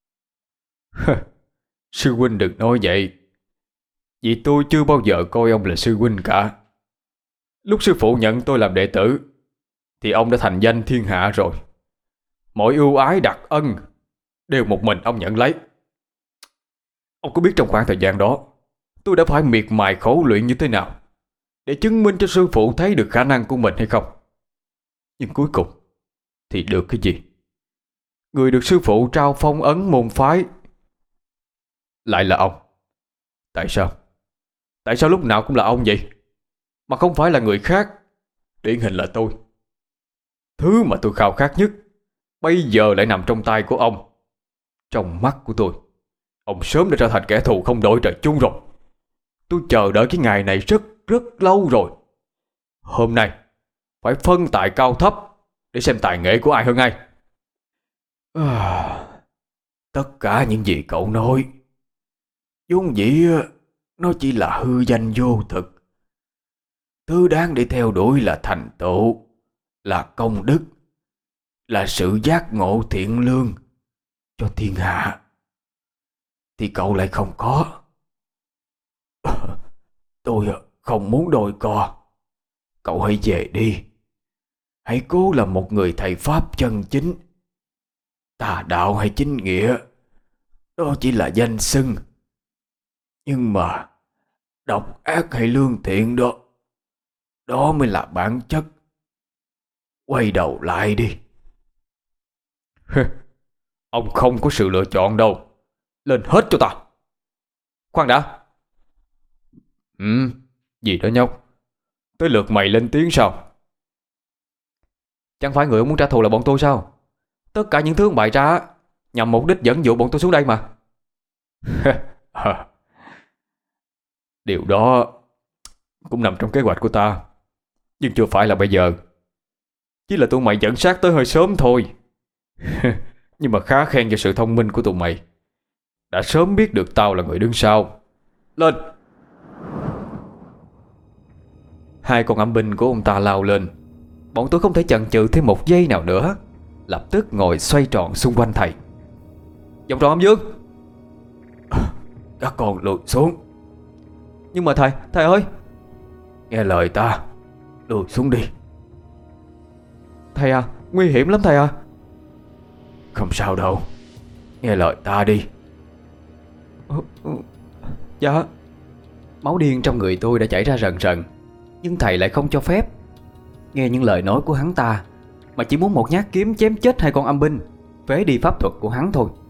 Sư huynh đừng nói vậy, vì tôi chưa bao giờ coi ông là sư huynh cả. Lúc sư phụ nhận tôi làm đệ tử thì ông đã thành danh thiên hạ rồi. Mọi ưu ái đặc ân đều một mình ông nhận lấy. Ông có biết trong khoảng thời gian đó tôi đã phải miệt mài khổ luyện như thế nào để chứng minh cho sư phụ thấy được khả năng của mình hay không? Nhưng cuối cùng thì được cái gì? Người được sư phụ trao phong ấn môn phái lại là ông. Tại sao? Tại sao lúc nào cũng là ông vậy, mà không phải là người khác? Điển hình là tôi. Thứ mà tôi khao khát nhất bây giờ lại nằm trong tay của ông. Trong mắt của tôi, ông sớm đã trở thành kẻ thù không đội trời chung rồi. Tôi chờ đợi cái ngày này rất rất lâu rồi. Hôm nay phải phân tài cao thấp để xem tài nghệ của ai hơn ai. Tất cả những gì cậu nói vốn dĩ nó chỉ là hư danh vô thực. Thứ đáng để theo đuổi là thành tựu, là công đức, là sự giác ngộ thiện lương cho thiên hạ, thì cậu lại không có. Tôi không muốn đôi co. Cậu hãy về đi. Hãy cố là một người thầy pháp chân chính. Tà đạo hay chính nghĩa, đó chỉ là danh xưng. Nhưng mà độc ác hay lương thiện đó, đó mới là bản chất. Quay đầu lại đi. Ông không có sự lựa chọn đâu. Lên hết cho ta. Khoan đã. Gì đó nhóc? Tới lượt mày lên tiếng sao? Chẳng phải người muốn trả thù là bọn tôi sao? Tất cả những thứ ông bày ra nhằm mục đích dẫn dụ bọn tôi xuống đây mà. Điều đó cũng nằm trong kế hoạch của ta, nhưng chưa phải là bây giờ. Chỉ là tụi mày dẫn sát tới hơi sớm thôi. Nhưng mà khá khen cho sự thông minh của tụi mày, đã sớm biết được tao là người đứng sau. Lên. Hai con âm binh của ông ta lao lên. Bọn tôi không thể chần chừ thêm một giây nào nữa, lập tức ngồi xoay tròn xung quanh thầy. Vòng tròn âm dương. Các con lùi xuống. Nhưng mà thầy ơi. Nghe lời ta, lùi xuống đi. Thầy à, nguy hiểm lắm thầy à. Không sao đâu, nghe lời ta đi. Dạ. Máu điên trong người tôi đã chảy ra rần rần, nhưng thầy lại không cho phép. Nghe những lời nói của hắn ta mà chỉ muốn một nhát kiếm chém chết hai con âm binh, phế đi pháp thuật của hắn thôi.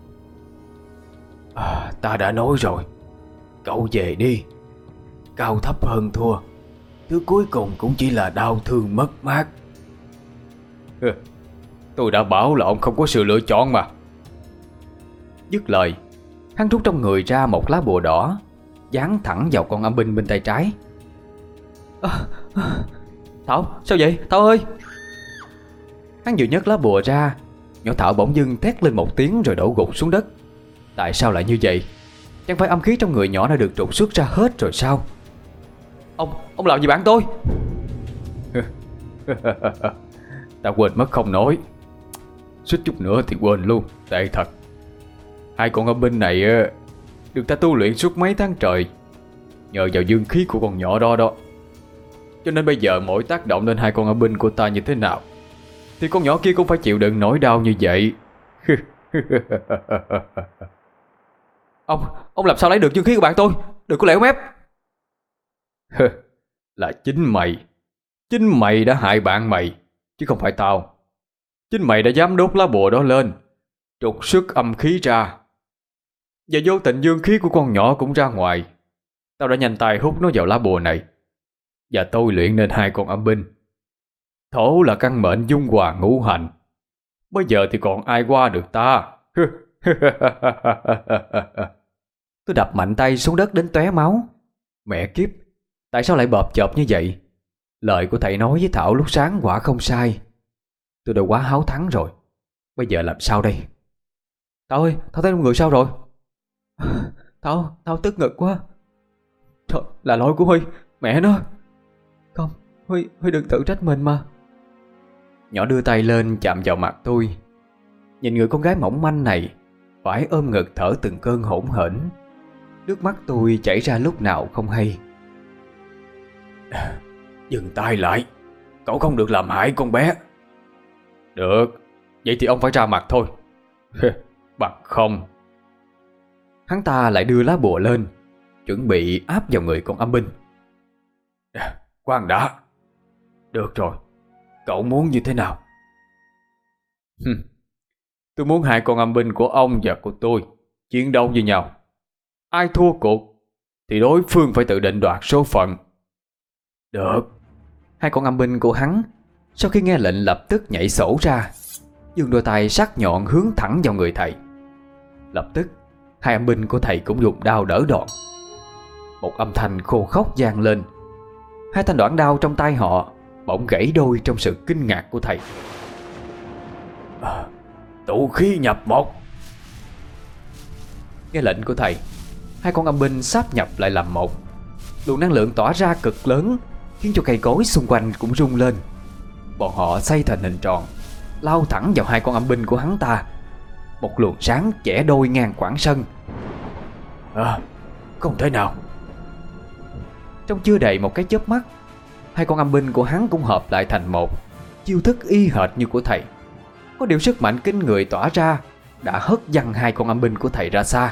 Ta đã nói rồi, cậu về đi. Cao thấp hơn thua, thứ cuối cùng cũng chỉ là đau thương mất mát. Tôi đã bảo là ông không có sự lựa chọn mà. Dứt lời, hắn rút trong người ra một lá bùa đỏ, dán thẳng vào con âm binh bên tay trái. Thảo, sao vậy? Thảo ơi! Hắn vừa nhấc lá bùa ra, nhỏ Thảo bỗng dưng thét lên một tiếng rồi đổ gục xuống đất. Tại sao lại như vậy? Chẳng phải âm khí trong người nhỏ đã được trục xuất ra hết rồi sao? Ông làm gì bạn tôi? Ta quên mất không nói. Suýt chút nữa thì quên luôn, tệ thật. Hai con âm binh này được ta tu luyện suốt mấy tháng trời, nhờ vào dương khí của con nhỏ đó. Cho nên bây giờ mỗi tác động lên hai con âm binh của ta như thế nào thì con nhỏ kia cũng phải chịu đựng nỗi đau như vậy. Ông làm sao lấy được dương khí của bạn tôi? Đừng có lẻo mép. Là chính mày đã hại bạn mày, chứ không phải tao. Chính mày đã dám đốt lá bùa đó lên, trục xuất âm khí ra, và vô tình dương khí của con nhỏ cũng ra ngoài. Tao đã nhanh tay hút nó vào lá bùa này. và tôi luyện nên hai con âm binh. Thổ là căn mệnh dung hòa ngũ hành, bây giờ thì còn ai qua được ta. Tôi đập mạnh tay xuống đất đến tóe máu. Mẹ kiếp, tại sao lại bợp chợp như vậy? Lời của thầy nói với Thảo lúc sáng quả không sai. Tôi đã quá háo thắng rồi. Bây giờ làm sao đây? Thảo ơi, Thảo thấy trong người sao rồi? Thảo tức ngực quá. Trời, là lỗi của Huy, mẹ nó. Không, Huy đừng tự trách mình mà. Nhỏ đưa tay lên chạm vào mặt tôi. Nhìn người con gái mỏng manh này phải ôm ngực thở từng cơn hỗn hển. Nước mắt tôi chảy ra lúc nào không hay. Dừng tay lại, cậu không được làm hại con bé. Được, vậy thì ông phải ra mặt thôi. Bằng không. Hắn ta lại đưa lá bùa lên, chuẩn bị áp vào người con âm binh. Khoan đã. Được rồi, cậu muốn như thế nào? Tôi muốn hai con âm binh của ông và của tôi chiến đấu với nhau. Ai thua cuộc thì đối phương phải tự định đoạt số phận. Được. Hai con âm binh của hắn sau khi nghe lệnh lập tức nhảy sổ ra, giương đôi tay sắc nhọn hướng thẳng vào người thầy. Lập tức hai âm binh của thầy cũng dùng đao đỡ đòn. Một âm thanh khô khốc vang lên. Hai thanh đoạn đao trong tay họ bỗng gãy đôi trong sự kinh ngạc của thầy. Tụ khí nhập một. Nghe lệnh của thầy, hai con âm binh sáp nhập lại làm một. Luồng năng lượng tỏa ra cực lớn, khiến cho cây cối xung quanh cũng rung lên. Bọn họ xoay thành hình tròn, lao thẳng vào hai con âm binh của hắn ta. Một luồng sáng chẻ đôi ngang quãng sân. Không thể nào. Trong chưa đầy một cái chớp mắt, hai con âm binh của hắn cũng hợp lại thành một, chiêu thức y hệt như của thầy. Có điều sức mạnh kinh người tỏa ra đã hất văng hai con âm binh của thầy ra xa.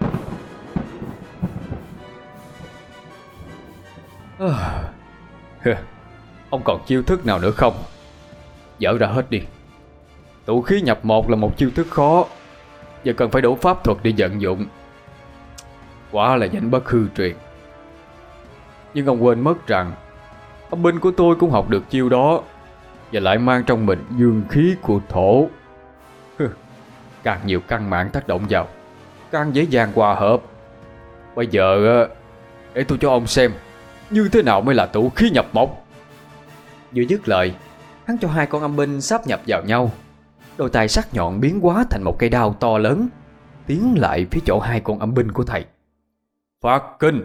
Ông còn chiêu thức nào nữa không? Dở ra hết đi. Tụ khí nhập một là một chiêu thức khó và cần phải đủ pháp thuật để vận dụng. Quả là danh bất hư truyền. Nhưng ông quên mất rằng âm binh của tôi cũng học được chiêu đó và lại mang trong mình dương khí của thổ. Càng nhiều căn mạng tác động vào, càng dễ dàng hòa hợp. Bây giờ để tôi cho ông xem như thế nào mới là tụ khí nhập một. Vừa dứt lời, hắn cho hai con âm binh sáp nhập vào nhau. Đôi tay sắc nhọn biến hóa thành một cây đao to lớn, tiến lại phía chỗ hai con âm binh của thầy. Phát kinh.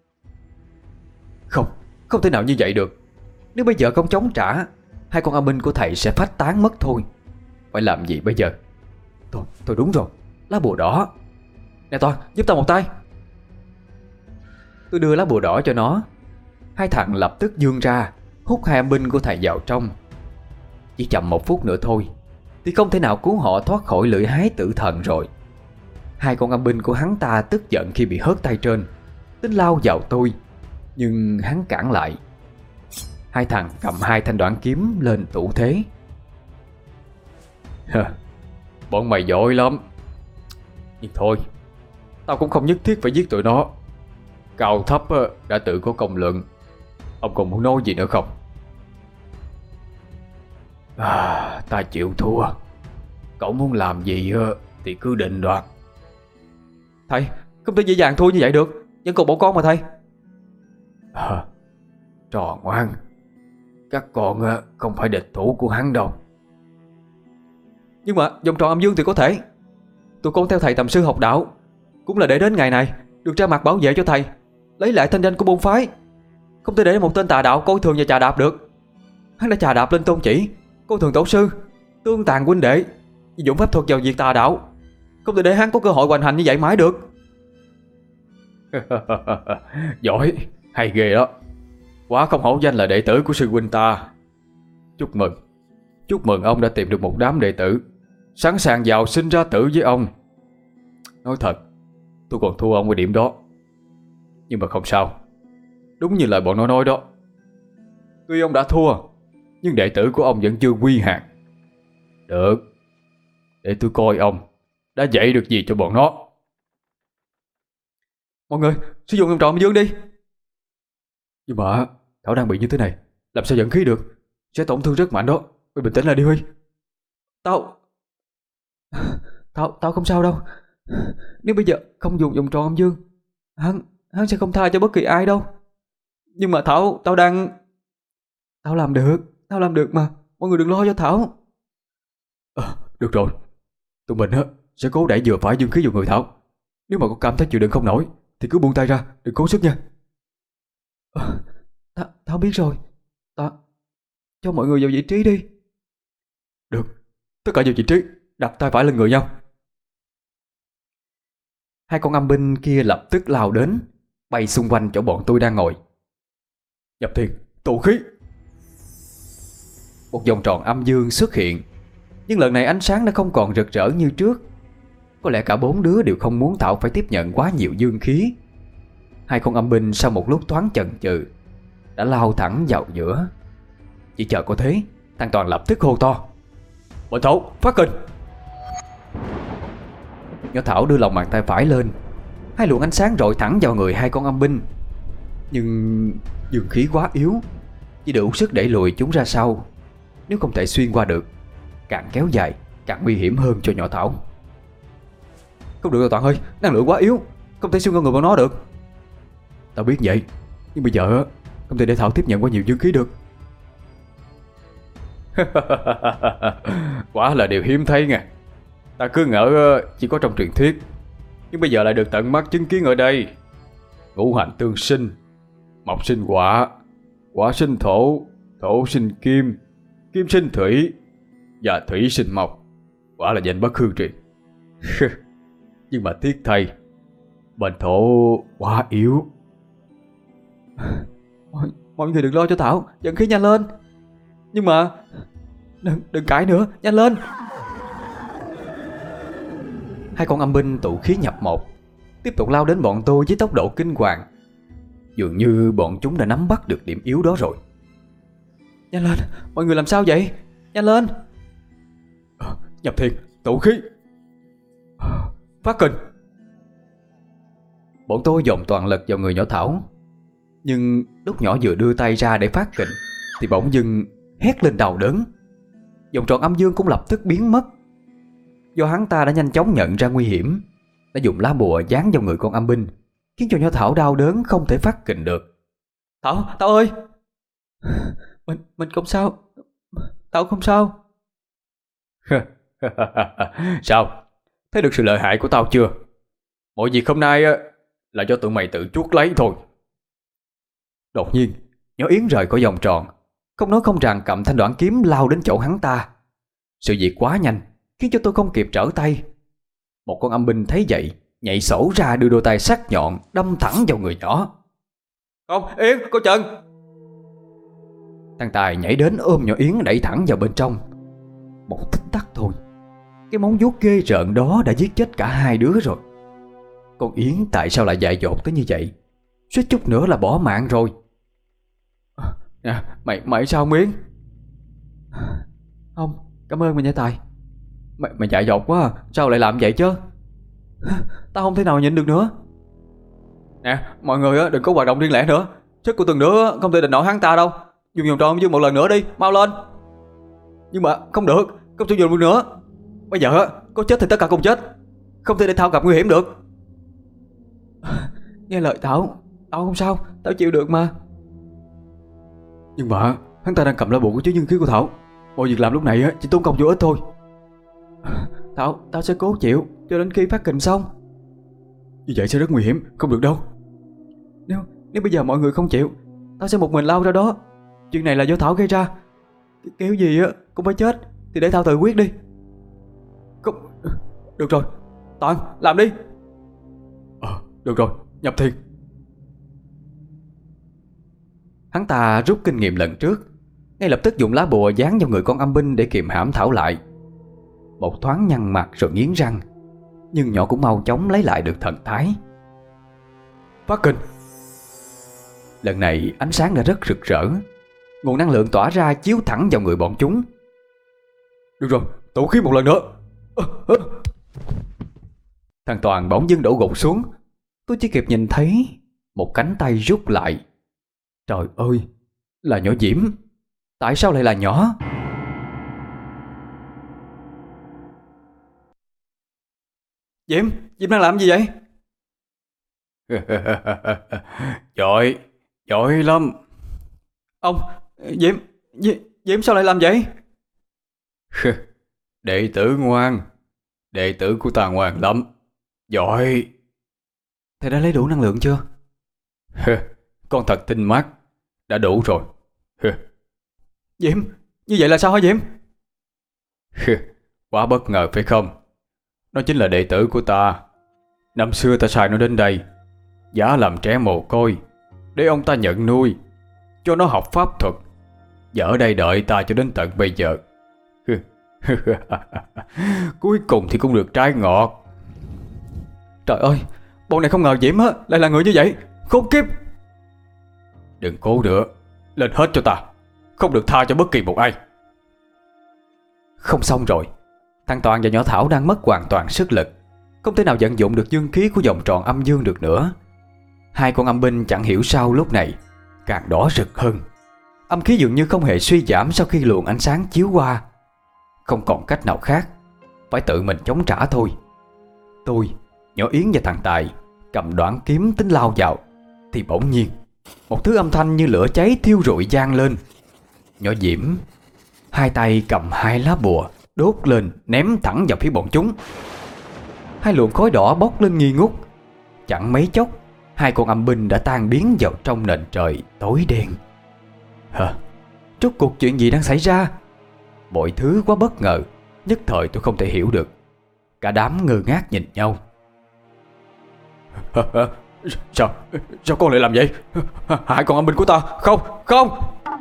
Không thể nào như vậy được. Nếu bây giờ không chống trả, hai con âm binh của thầy sẽ phách tán mất thôi. Phải làm gì bây giờ? Thôi đúng rồi, lá bùa đỏ. Nè Toàn, giúp tao một tay. Tôi đưa lá bùa đỏ cho nó. Hai thằng lập tức giương ra, hút hai âm binh của thầy vào trong. Chỉ chậm một phút nữa thôi thì không thể nào cứu họ thoát khỏi lưỡi hái tử thần rồi. Hai con âm binh của hắn ta tức giận khi bị hớt tay trên, tính lao vào tôi, nhưng hắn cản lại. Hai thằng cầm hai thanh đoạn kiếm lên tụ thế. Bọn mày giỏi lắm. Nhưng thôi, tao cũng không nhất thiết phải giết tụi nó. Cao thấp đã tự có công luận. Ông còn muốn nói gì nữa không? Ta chịu thua. Cậu muốn làm gì thì cứ định đoạt. Thầy, không thể dễ dàng thua như vậy được. Vẫn còn bỏ con mà thầy. Trò ngoan. Các con không phải địch thủ của hắn đâu. Nhưng mà vòng tròn âm dương thì có thể. Tụi con theo thầy tầm sư học đạo cũng là để đến ngày này được ra mặt bảo vệ cho thầy, lấy lại thanh danh của môn phái. Không thể để một tên tà đạo coi thường và chà đạp được. Hắn đã chà đạp lên tôn chỉ, coi thường tổ sư, tương tàn huynh đệ, dụng pháp thuật vào việc tà đạo. Không thể để hắn có cơ hội hoành hành như vậy mãi được. Giỏi, hay ghê đó. Quá không hổ danh là đệ tử của sư huynh ta. Chúc mừng. Chúc mừng ông đã tìm được một đám đệ tử sẵn sàng vào sinh ra tử với ông. Nói thật, tôi còn thua ông ở điểm đó. Nhưng mà không sao. Đúng như lời bọn nó nói đó. Tuy ông đã thua, nhưng đệ tử của ông vẫn chưa quy hạn. Được, để tôi coi ông đã dạy được gì cho bọn nó. Mọi người, sử dụng vòng tròn âm dương đi. Nhưng mà Thảo đang bị như thế này, làm sao dẫn khí được, sẽ tổn thương rất mạnh đó. Mày bình tĩnh lại đi Huy. Tao Tao không sao đâu. Nếu bây giờ không dùng vòng tròn âm dương, Hắn sẽ không tha cho bất kỳ ai đâu. Nhưng mà Thảo, Tao làm được mà. Mọi người đừng lo cho Thảo. Được rồi, tụi mình sẽ cố đẩy vừa phải dương khí vào người Thảo. Nếu mà có cảm thấy chịu đựng không nổi thì cứ buông tay ra, đừng cố sức nha. Tao biết rồi. Cho mọi người vào vị trí đi. Được, tất cả vào vị trí, đặt tay phải lên người nhau. Hai con âm binh kia lập tức lao đến, bay xung quanh chỗ bọn tôi đang ngồi. Nhập thiền, tụ khí. Một vòng tròn âm dương xuất hiện, nhưng lần này ánh sáng đã không còn rực rỡ như trước. Có lẽ cả bốn đứa đều không muốn Thảo phải tiếp nhận quá nhiều dương khí. Hai con âm binh sau một lúc thoáng chần chừ đã lao thẳng vào giữa. Chỉ chờ có thế, thằng Toàn lập tức hô to: Bọn Thảo, phát kình. Nhỏ Thảo đưa lòng bàn tay phải lên, hai luồng ánh sáng rọi thẳng vào người hai con âm binh. Nhưng dương khí quá yếu, chỉ đủ sức đẩy lùi chúng ra sau. Nếu không thể xuyên qua được, càng kéo dài càng nguy hiểm hơn cho nhỏ Thảo. Không được rồi Toàn ơi, năng lượng quá yếu, không thể xuyên qua người bọn nó được. Tao biết vậy, nhưng bây giờ không thể để Thảo tiếp nhận quá nhiều dương khí được. Quả là điều hiếm thấy nha. Ta cứ ngỡ chỉ có trong truyền thuyết, nhưng bây giờ lại được tận mắt chứng kiến ở đây. Ngũ hành tương sinh, mộc sinh hỏa, hỏa sinh thổ, thổ sinh kim, kim sinh thủy, và thủy sinh mộc. Quả là danh bất hư truyền. Nhưng mà tiếc thay, bên thổ quá yếu. Mọi người đừng lo cho Thảo, dẫn khí nhanh lên. Nhưng mà đừng cãi nữa, nhanh lên. Hai con âm binh tụ khí nhập một, tiếp tục lao đến bọn tôi với tốc độ kinh hoàng. Dường như bọn chúng đã nắm bắt được điểm yếu đó rồi. Nhanh lên, mọi người làm sao vậy? Nhanh lên. Nhập thiền, tụ khí, phát kình. Bọn tôi dồn toàn lực vào người nhỏ Thảo. Nhưng lúc nhỏ vừa đưa tay ra để phát kình thì bỗng dưng hét lên đau đớn. Vòng tròn âm dương cũng lập tức biến mất. Do hắn ta đã nhanh chóng nhận ra nguy hiểm, đã dùng lá bùa dán vào người con âm binh, khiến cho nhỏ Thảo đau đớn không thể phát kình được. Thảo ơi. Mình không sao. Thảo không sao. Sao? Thấy được sự lợi hại của tao chưa? Mọi việc hôm nay là do tụi mày tự chuốc lấy thôi. Đột nhiên, nhỏ Yến rời khỏi vòng tròn, không nói không rằng cầm thanh đoạn kiếm lao đến chỗ hắn ta. Sự việc quá nhanh khiến cho tôi không kịp trở tay. Một con âm binh thấy vậy, nhảy sổ ra đưa đôi tay sắc nhọn đâm thẳng vào người nhỏ. Không, Yến, cô Trần. Thằng Tài nhảy đến ôm nhỏ Yến đẩy thẳng vào bên trong. Một tích tắc thôi, cái móng vuốt ghê rợn đó đã giết chết cả hai đứa rồi. Con Yến tại sao lại dại dột tới như vậy? Suýt chút nữa là bỏ mạng rồi. Mày sao Yến? Không, cảm ơn mày nha Tài. Mày dại dột quá à. Sao lại làm vậy chứ? Tao không thể nào nhịn được nữa. Nè, mọi người đừng có hoạt động riêng lẻ nữa. Sức của từng đứa không thể địch nổi hắn ta đâu. Dùng vòng tròn âm dương một lần nữa đi, mau lên. Nhưng mà không được, không thể dùng được nữa. Bây giờ có chết thì tất cả cùng chết, không thể để Thảo gặp nguy hiểm được. Nghe lời Thảo, tao không sao, tao chịu được mà. Nhưng mà hắn ta đang cầm lá bùa của chứa dương khí của Thảo. Mọi việc làm lúc này chỉ tốn công vô ích thôi. Tao sẽ cố chịu cho đến khi phát kình xong. Như vậy sẽ rất nguy hiểm, không được đâu. Nếu bây giờ mọi người không chịu, tao sẽ một mình lao ra đó. Chuyện này là do Thảo gây ra. Kiểu gì cũng phải chết thì để tao tự quyết đi. Không, được rồi, Toàn, làm đi. Được rồi, nhập thiền. Hắn ta rút kinh nghiệm lần trước, ngay lập tức dùng lá bùa dán vào người con âm binh để kiềm hãm Thảo lại. Một thoáng nhăn mặt rồi nghiến răng, nhưng nhỏ cũng mau chóng lấy lại được thần thái. Phát kình. Lần này ánh sáng đã rất rực rỡ, nguồn năng lượng tỏa ra chiếu thẳng vào người bọn chúng. Được rồi, tụ khí một lần nữa. Thằng Toàn bỗng dưng đổ gục xuống. Tôi chỉ kịp nhìn thấy một cánh tay rút lại. Trời ơi, Là nhỏ Diễm. Tại sao lại là nhỏ? Diễm, Diễm đang làm gì vậy? Giỏi, giỏi lắm. Ông, Diễm sao lại làm vậy? Đệ tử ngoan, đệ tử của ta ngoan lắm. Giỏi. Thầy đã lấy đủ năng lượng chưa? Con thật tinh mắt, đã đủ rồi. Diễm, như vậy là sao hả Diễm? Quá bất ngờ phải không? Nó chính là đệ tử của ta. Năm xưa ta sai nó đến đây, giả làm trẻ mồ côi, để ông ta nhận nuôi, cho nó học pháp thuật, và ở đây đợi ta cho đến tận bây giờ. Cuối cùng thì cũng được trái ngọt. Trời ơi, bọn này không ngờ Diễm á lại là người như vậy. Khốn kiếp. Đừng cố nữa, lên hết cho ta, không được tha cho bất kỳ một ai. Không xong rồi. Thằng Toàn và nhỏ Thảo đang mất hoàn toàn sức lực, không thể nào vận dụng được dương khí của vòng tròn âm dương được nữa. Hai con âm binh chẳng hiểu sao lúc này càng đỏ rực hơn. Âm khí dường như không hề suy giảm sau khi luồng ánh sáng chiếu qua. Không còn cách nào khác, phải tự mình chống trả thôi. Tôi, nhỏ Yến và thằng Tài cầm đoạn kiếm tính lao vào, thì bỗng nhiên một thứ âm thanh như lửa cháy thiêu rụi vang lên. Nhỏ Diễm hai tay cầm hai lá bùa đốt lên, ném thẳng vào phía bọn chúng. Hai luồng khói đỏ bốc lên nghi ngút. Chẳng mấy chốc, hai con âm binh đã tan biến vào trong nền trời tối đen. Rốt cuộc chuyện gì đang xảy ra? Mọi thứ quá bất ngờ, nhất thời tôi không thể hiểu được. Cả đám ngơ ngác nhìn nhau. Sao con lại làm vậy? Hại con âm binh của ta. Không, không.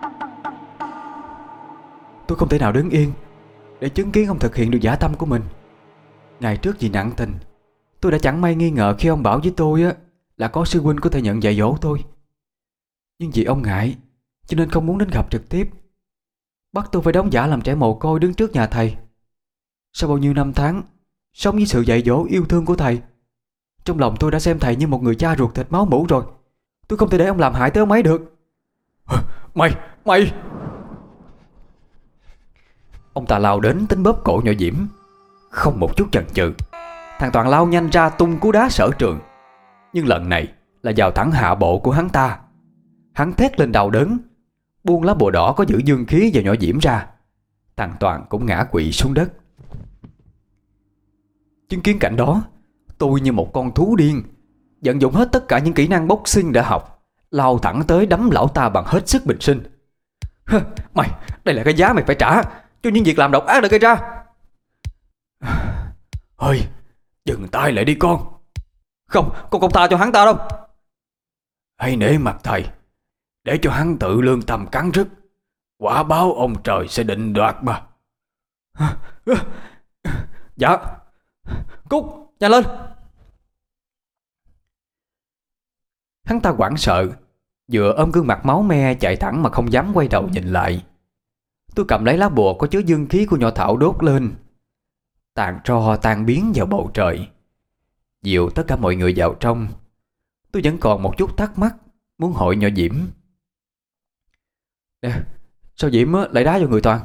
Tôi không thể nào đứng yên để chứng kiến ông thực hiện được dã tâm của mình. Ngày trước vì nặng tình, tôi đã chẳng may nghi ngờ khi ông bảo với tôi á là có sư huynh có thể nhận dạy dỗ tôi. Nhưng vì ông ngại, cho nên không muốn đến gặp trực tiếp, bắt tôi phải đóng giả làm trẻ mồ côi đứng trước nhà thầy. Sau bao nhiêu năm tháng sống với sự dạy dỗ yêu thương của thầy, trong lòng tôi đã xem thầy như một người cha ruột thịt máu mủ rồi. Tôi không thể để ông làm hại tới ông ấy được. Mày Ông ta lao đến tính bóp cổ nhỏ Diễm. Không một chút chần chừ, thằng Toàn lao nhanh ra tung cú đá sở trường. Nhưng lần này là vào thẳng hạ bộ của hắn ta. Hắn thét lên đau đớn, buông lá bùa đỏ có giữ dương khí vào nhỏ Diễm ra. Thằng Toàn cũng ngã quỵ xuống đất. Chứng kiến cảnh đó, tôi như một con thú điên, vận dụng hết tất cả những kỹ năng boxing đã học, lao thẳng tới đấm lão ta bằng hết sức bình sinh. Mày, đây là cái giá mày phải trả cho những việc làm độc ác đã gây ra. Ơi, dừng tay lại đi con. Không, con không tha cho hắn ta đâu. Hãy nể mặt thầy, để cho hắn tự lương tâm cắn rứt. Quả báo ông trời sẽ định đoạt mà. Dạ. Cút, nhanh lên. Hắn ta hoảng sợ, vừa ôm gương mặt máu me chạy thẳng mà không dám quay đầu nhìn lại. Tôi cầm lấy lá bùa có chứa dương khí của nhỏ Thảo đốt lên. Tàn tro tan biến vào bầu trời. Dìu tất cả mọi người vào trong. Tôi vẫn còn một chút thắc mắc, muốn hỏi nhỏ Diễm. Nè, sao Diễm lại đá vào người Toàn?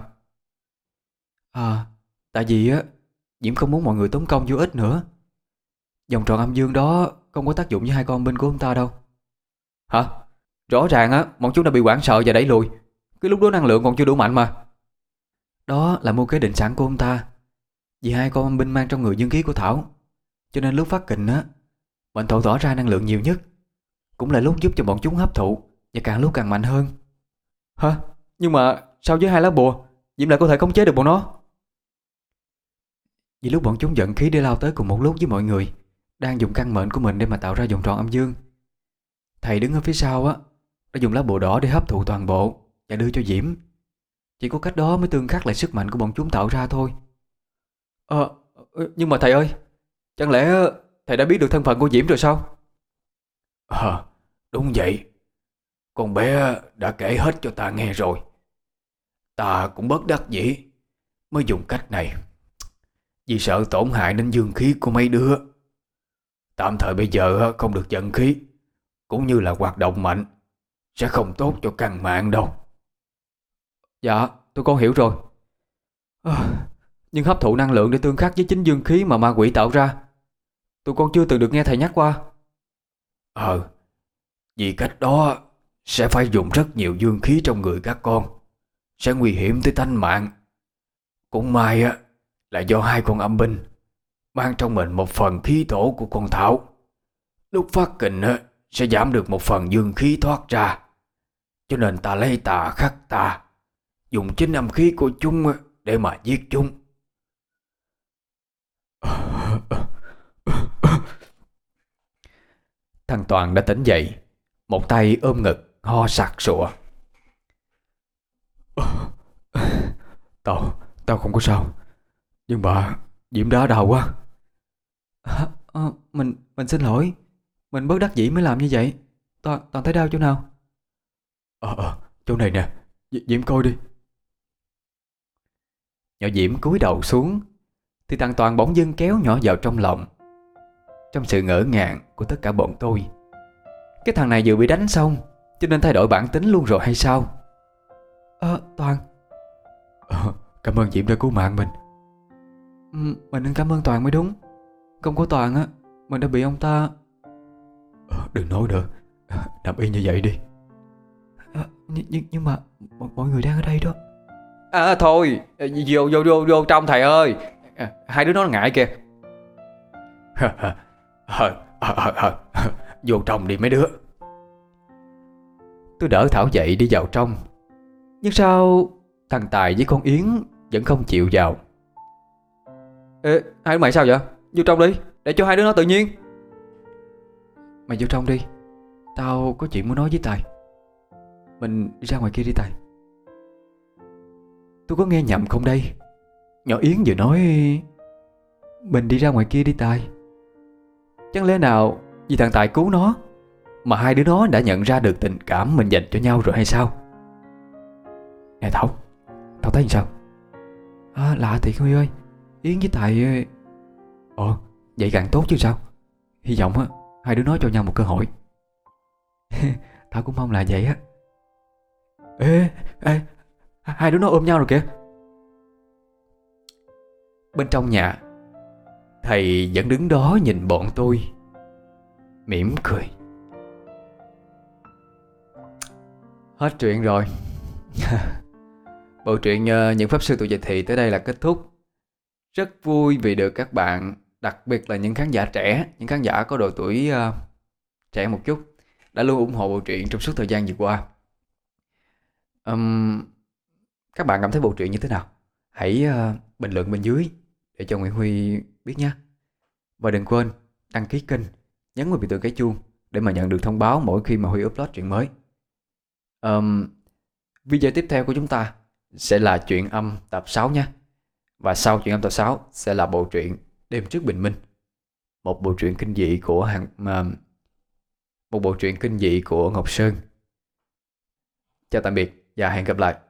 Tại vì Diễm không muốn mọi người tốn công vô ích nữa. Vòng tròn âm dương đó không có tác dụng với hai con binh của ông ta đâu. Hả? Rõ ràng bọn chúng đã bị hoảng sợ và đẩy lùi. Cái lúc đó năng lượng còn chưa đủ mạnh mà. Đó là mưu kế định sẵn của ông ta. Vì hai con âm binh mang trong người dương khí của Thảo, cho nên lúc phát kình mệnh thổ tỏ ra năng lượng nhiều nhất, cũng là lúc giúp cho bọn chúng hấp thụ và càng lúc càng mạnh hơn. Hả? Nhưng mà sao với hai lá bùa Diễm lại có thể khống chế được bọn nó? Vì lúc bọn chúng giận khí để lao tới cùng một lúc với mọi người, đang dùng căn mệnh của mình để mà tạo ra vòng tròn âm dương, thầy đứng ở phía sau đã dùng lá bùa đỏ để hấp thụ toàn bộ và đưa cho Diễm. Chỉ có cách đó mới tương khắc lại sức mạnh của bọn chúng tạo ra thôi. Nhưng mà thầy ơi, chẳng lẽ thầy đã biết được thân phận của Diễm rồi sao? Đúng vậy. Con bé đã kể hết cho ta nghe rồi. Ta cũng bất đắc dĩ mới dùng cách này, vì sợ tổn hại đến dương khí của mấy đứa. Tạm thời bây giờ không được vận khí, cũng như là hoạt động mạnh, sẽ không tốt cho căn mạng đâu. Dạ tụi con hiểu rồi. Nhưng hấp thụ năng lượng để tương khắc với chính dương khí mà ma quỷ tạo ra, tụi con chưa từng được nghe thầy nhắc qua. Vì cách đó sẽ phải dùng rất nhiều dương khí trong người các con, sẽ nguy hiểm tới tánh mạng. Cũng may á là do hai con âm binh mang trong mình một phần khí thổ của con thảo, lúc phát kình á sẽ giảm được một phần dương khí thoát ra. Cho nên ta lấy tà khắc tà, dùng chính âm khí của chúng á để mà giết chúng. Thằng Toàn đã tỉnh dậy, một tay ôm ngực ho sặc sụa. Tao không có sao, nhưng mà Diễm đá đau quá. Mình xin lỗi, mình bất đắc dĩ mới làm như vậy. Toàn thấy đau chỗ nào? Chỗ này nè, Diễm coi đi. Nhỏ Diễm cúi đầu xuống thì thằng Toàn bỗng dưng kéo nhỏ vào trong lòng. Trong sự ngỡ ngàng của tất cả bọn tôi, cái thằng này vừa bị đánh xong cho nên thay đổi bản tính luôn rồi hay sao? Toàn, Cảm ơn Diễm đã cứu mạng mình. mình nên cảm ơn Toàn mới đúng. Không có Toàn á, mình đã bị ông ta... Đừng nói nữa, nằm yên như vậy đi. Nhưng mà mọi người đang ở đây đó. Thôi, vô trong thầy ơi. Hai đứa nó ngại kìa. Vô trong đi mấy đứa. Tôi đỡ Thảo dậy đi vào trong, nhưng sao thằng Tài với con Yến vẫn không chịu vào. Ê, hai đứa mày sao vậy? Vô trong đi, để cho hai đứa nó tự nhiên. Mày vô trong đi, tao có chuyện muốn nói với Tài. Mình đi ra ngoài kia đi Tài. Tôi có nghe nhầm không đây? Nhỏ Yến vừa nói mình đi ra ngoài kia đi Tài. Chẳng lẽ nào vì thằng Tài cứu nó mà hai đứa nó đã nhận ra được tình cảm mình dành cho nhau rồi hay sao? Nè Thảo, Thảo thấy sao? Lạ thiệt Huy ơi. Yến với Tài... vậy càng tốt chứ sao. Hy vọng á hai đứa nó cho nhau một cơ hội. Tao cũng mong là vậy á. Ê, hai đứa nó ôm nhau rồi kìa. Bên trong nhà, thầy vẫn đứng đó nhìn bọn tôi, mỉm cười. Hết chuyện rồi. Bộ truyện Những Pháp Sư Tuổi Dậy Thì tới đây là kết thúc. Rất vui vì được các bạn, đặc biệt là những khán giả trẻ, những khán giả có độ tuổi trẻ một chút, đã luôn ủng hộ bộ truyện trong suốt thời gian vừa qua. Các bạn cảm thấy bộ truyện như thế nào? Hãy bình luận bên dưới để cho Nguyễn Huy biết nhé. Và đừng quên đăng ký kênh, nhấn vào biểu tượng cái chuông để mà nhận được thông báo mỗi khi mà Huy upload truyện mới. Video tiếp theo của chúng ta sẽ là truyện âm tập 6 nhé. Và sau truyện âm tập 6 sẽ là bộ truyện Đêm Trước Bình Minh, một bộ truyện kinh dị của Ngọc Sơn. Chào tạm biệt và hẹn gặp lại.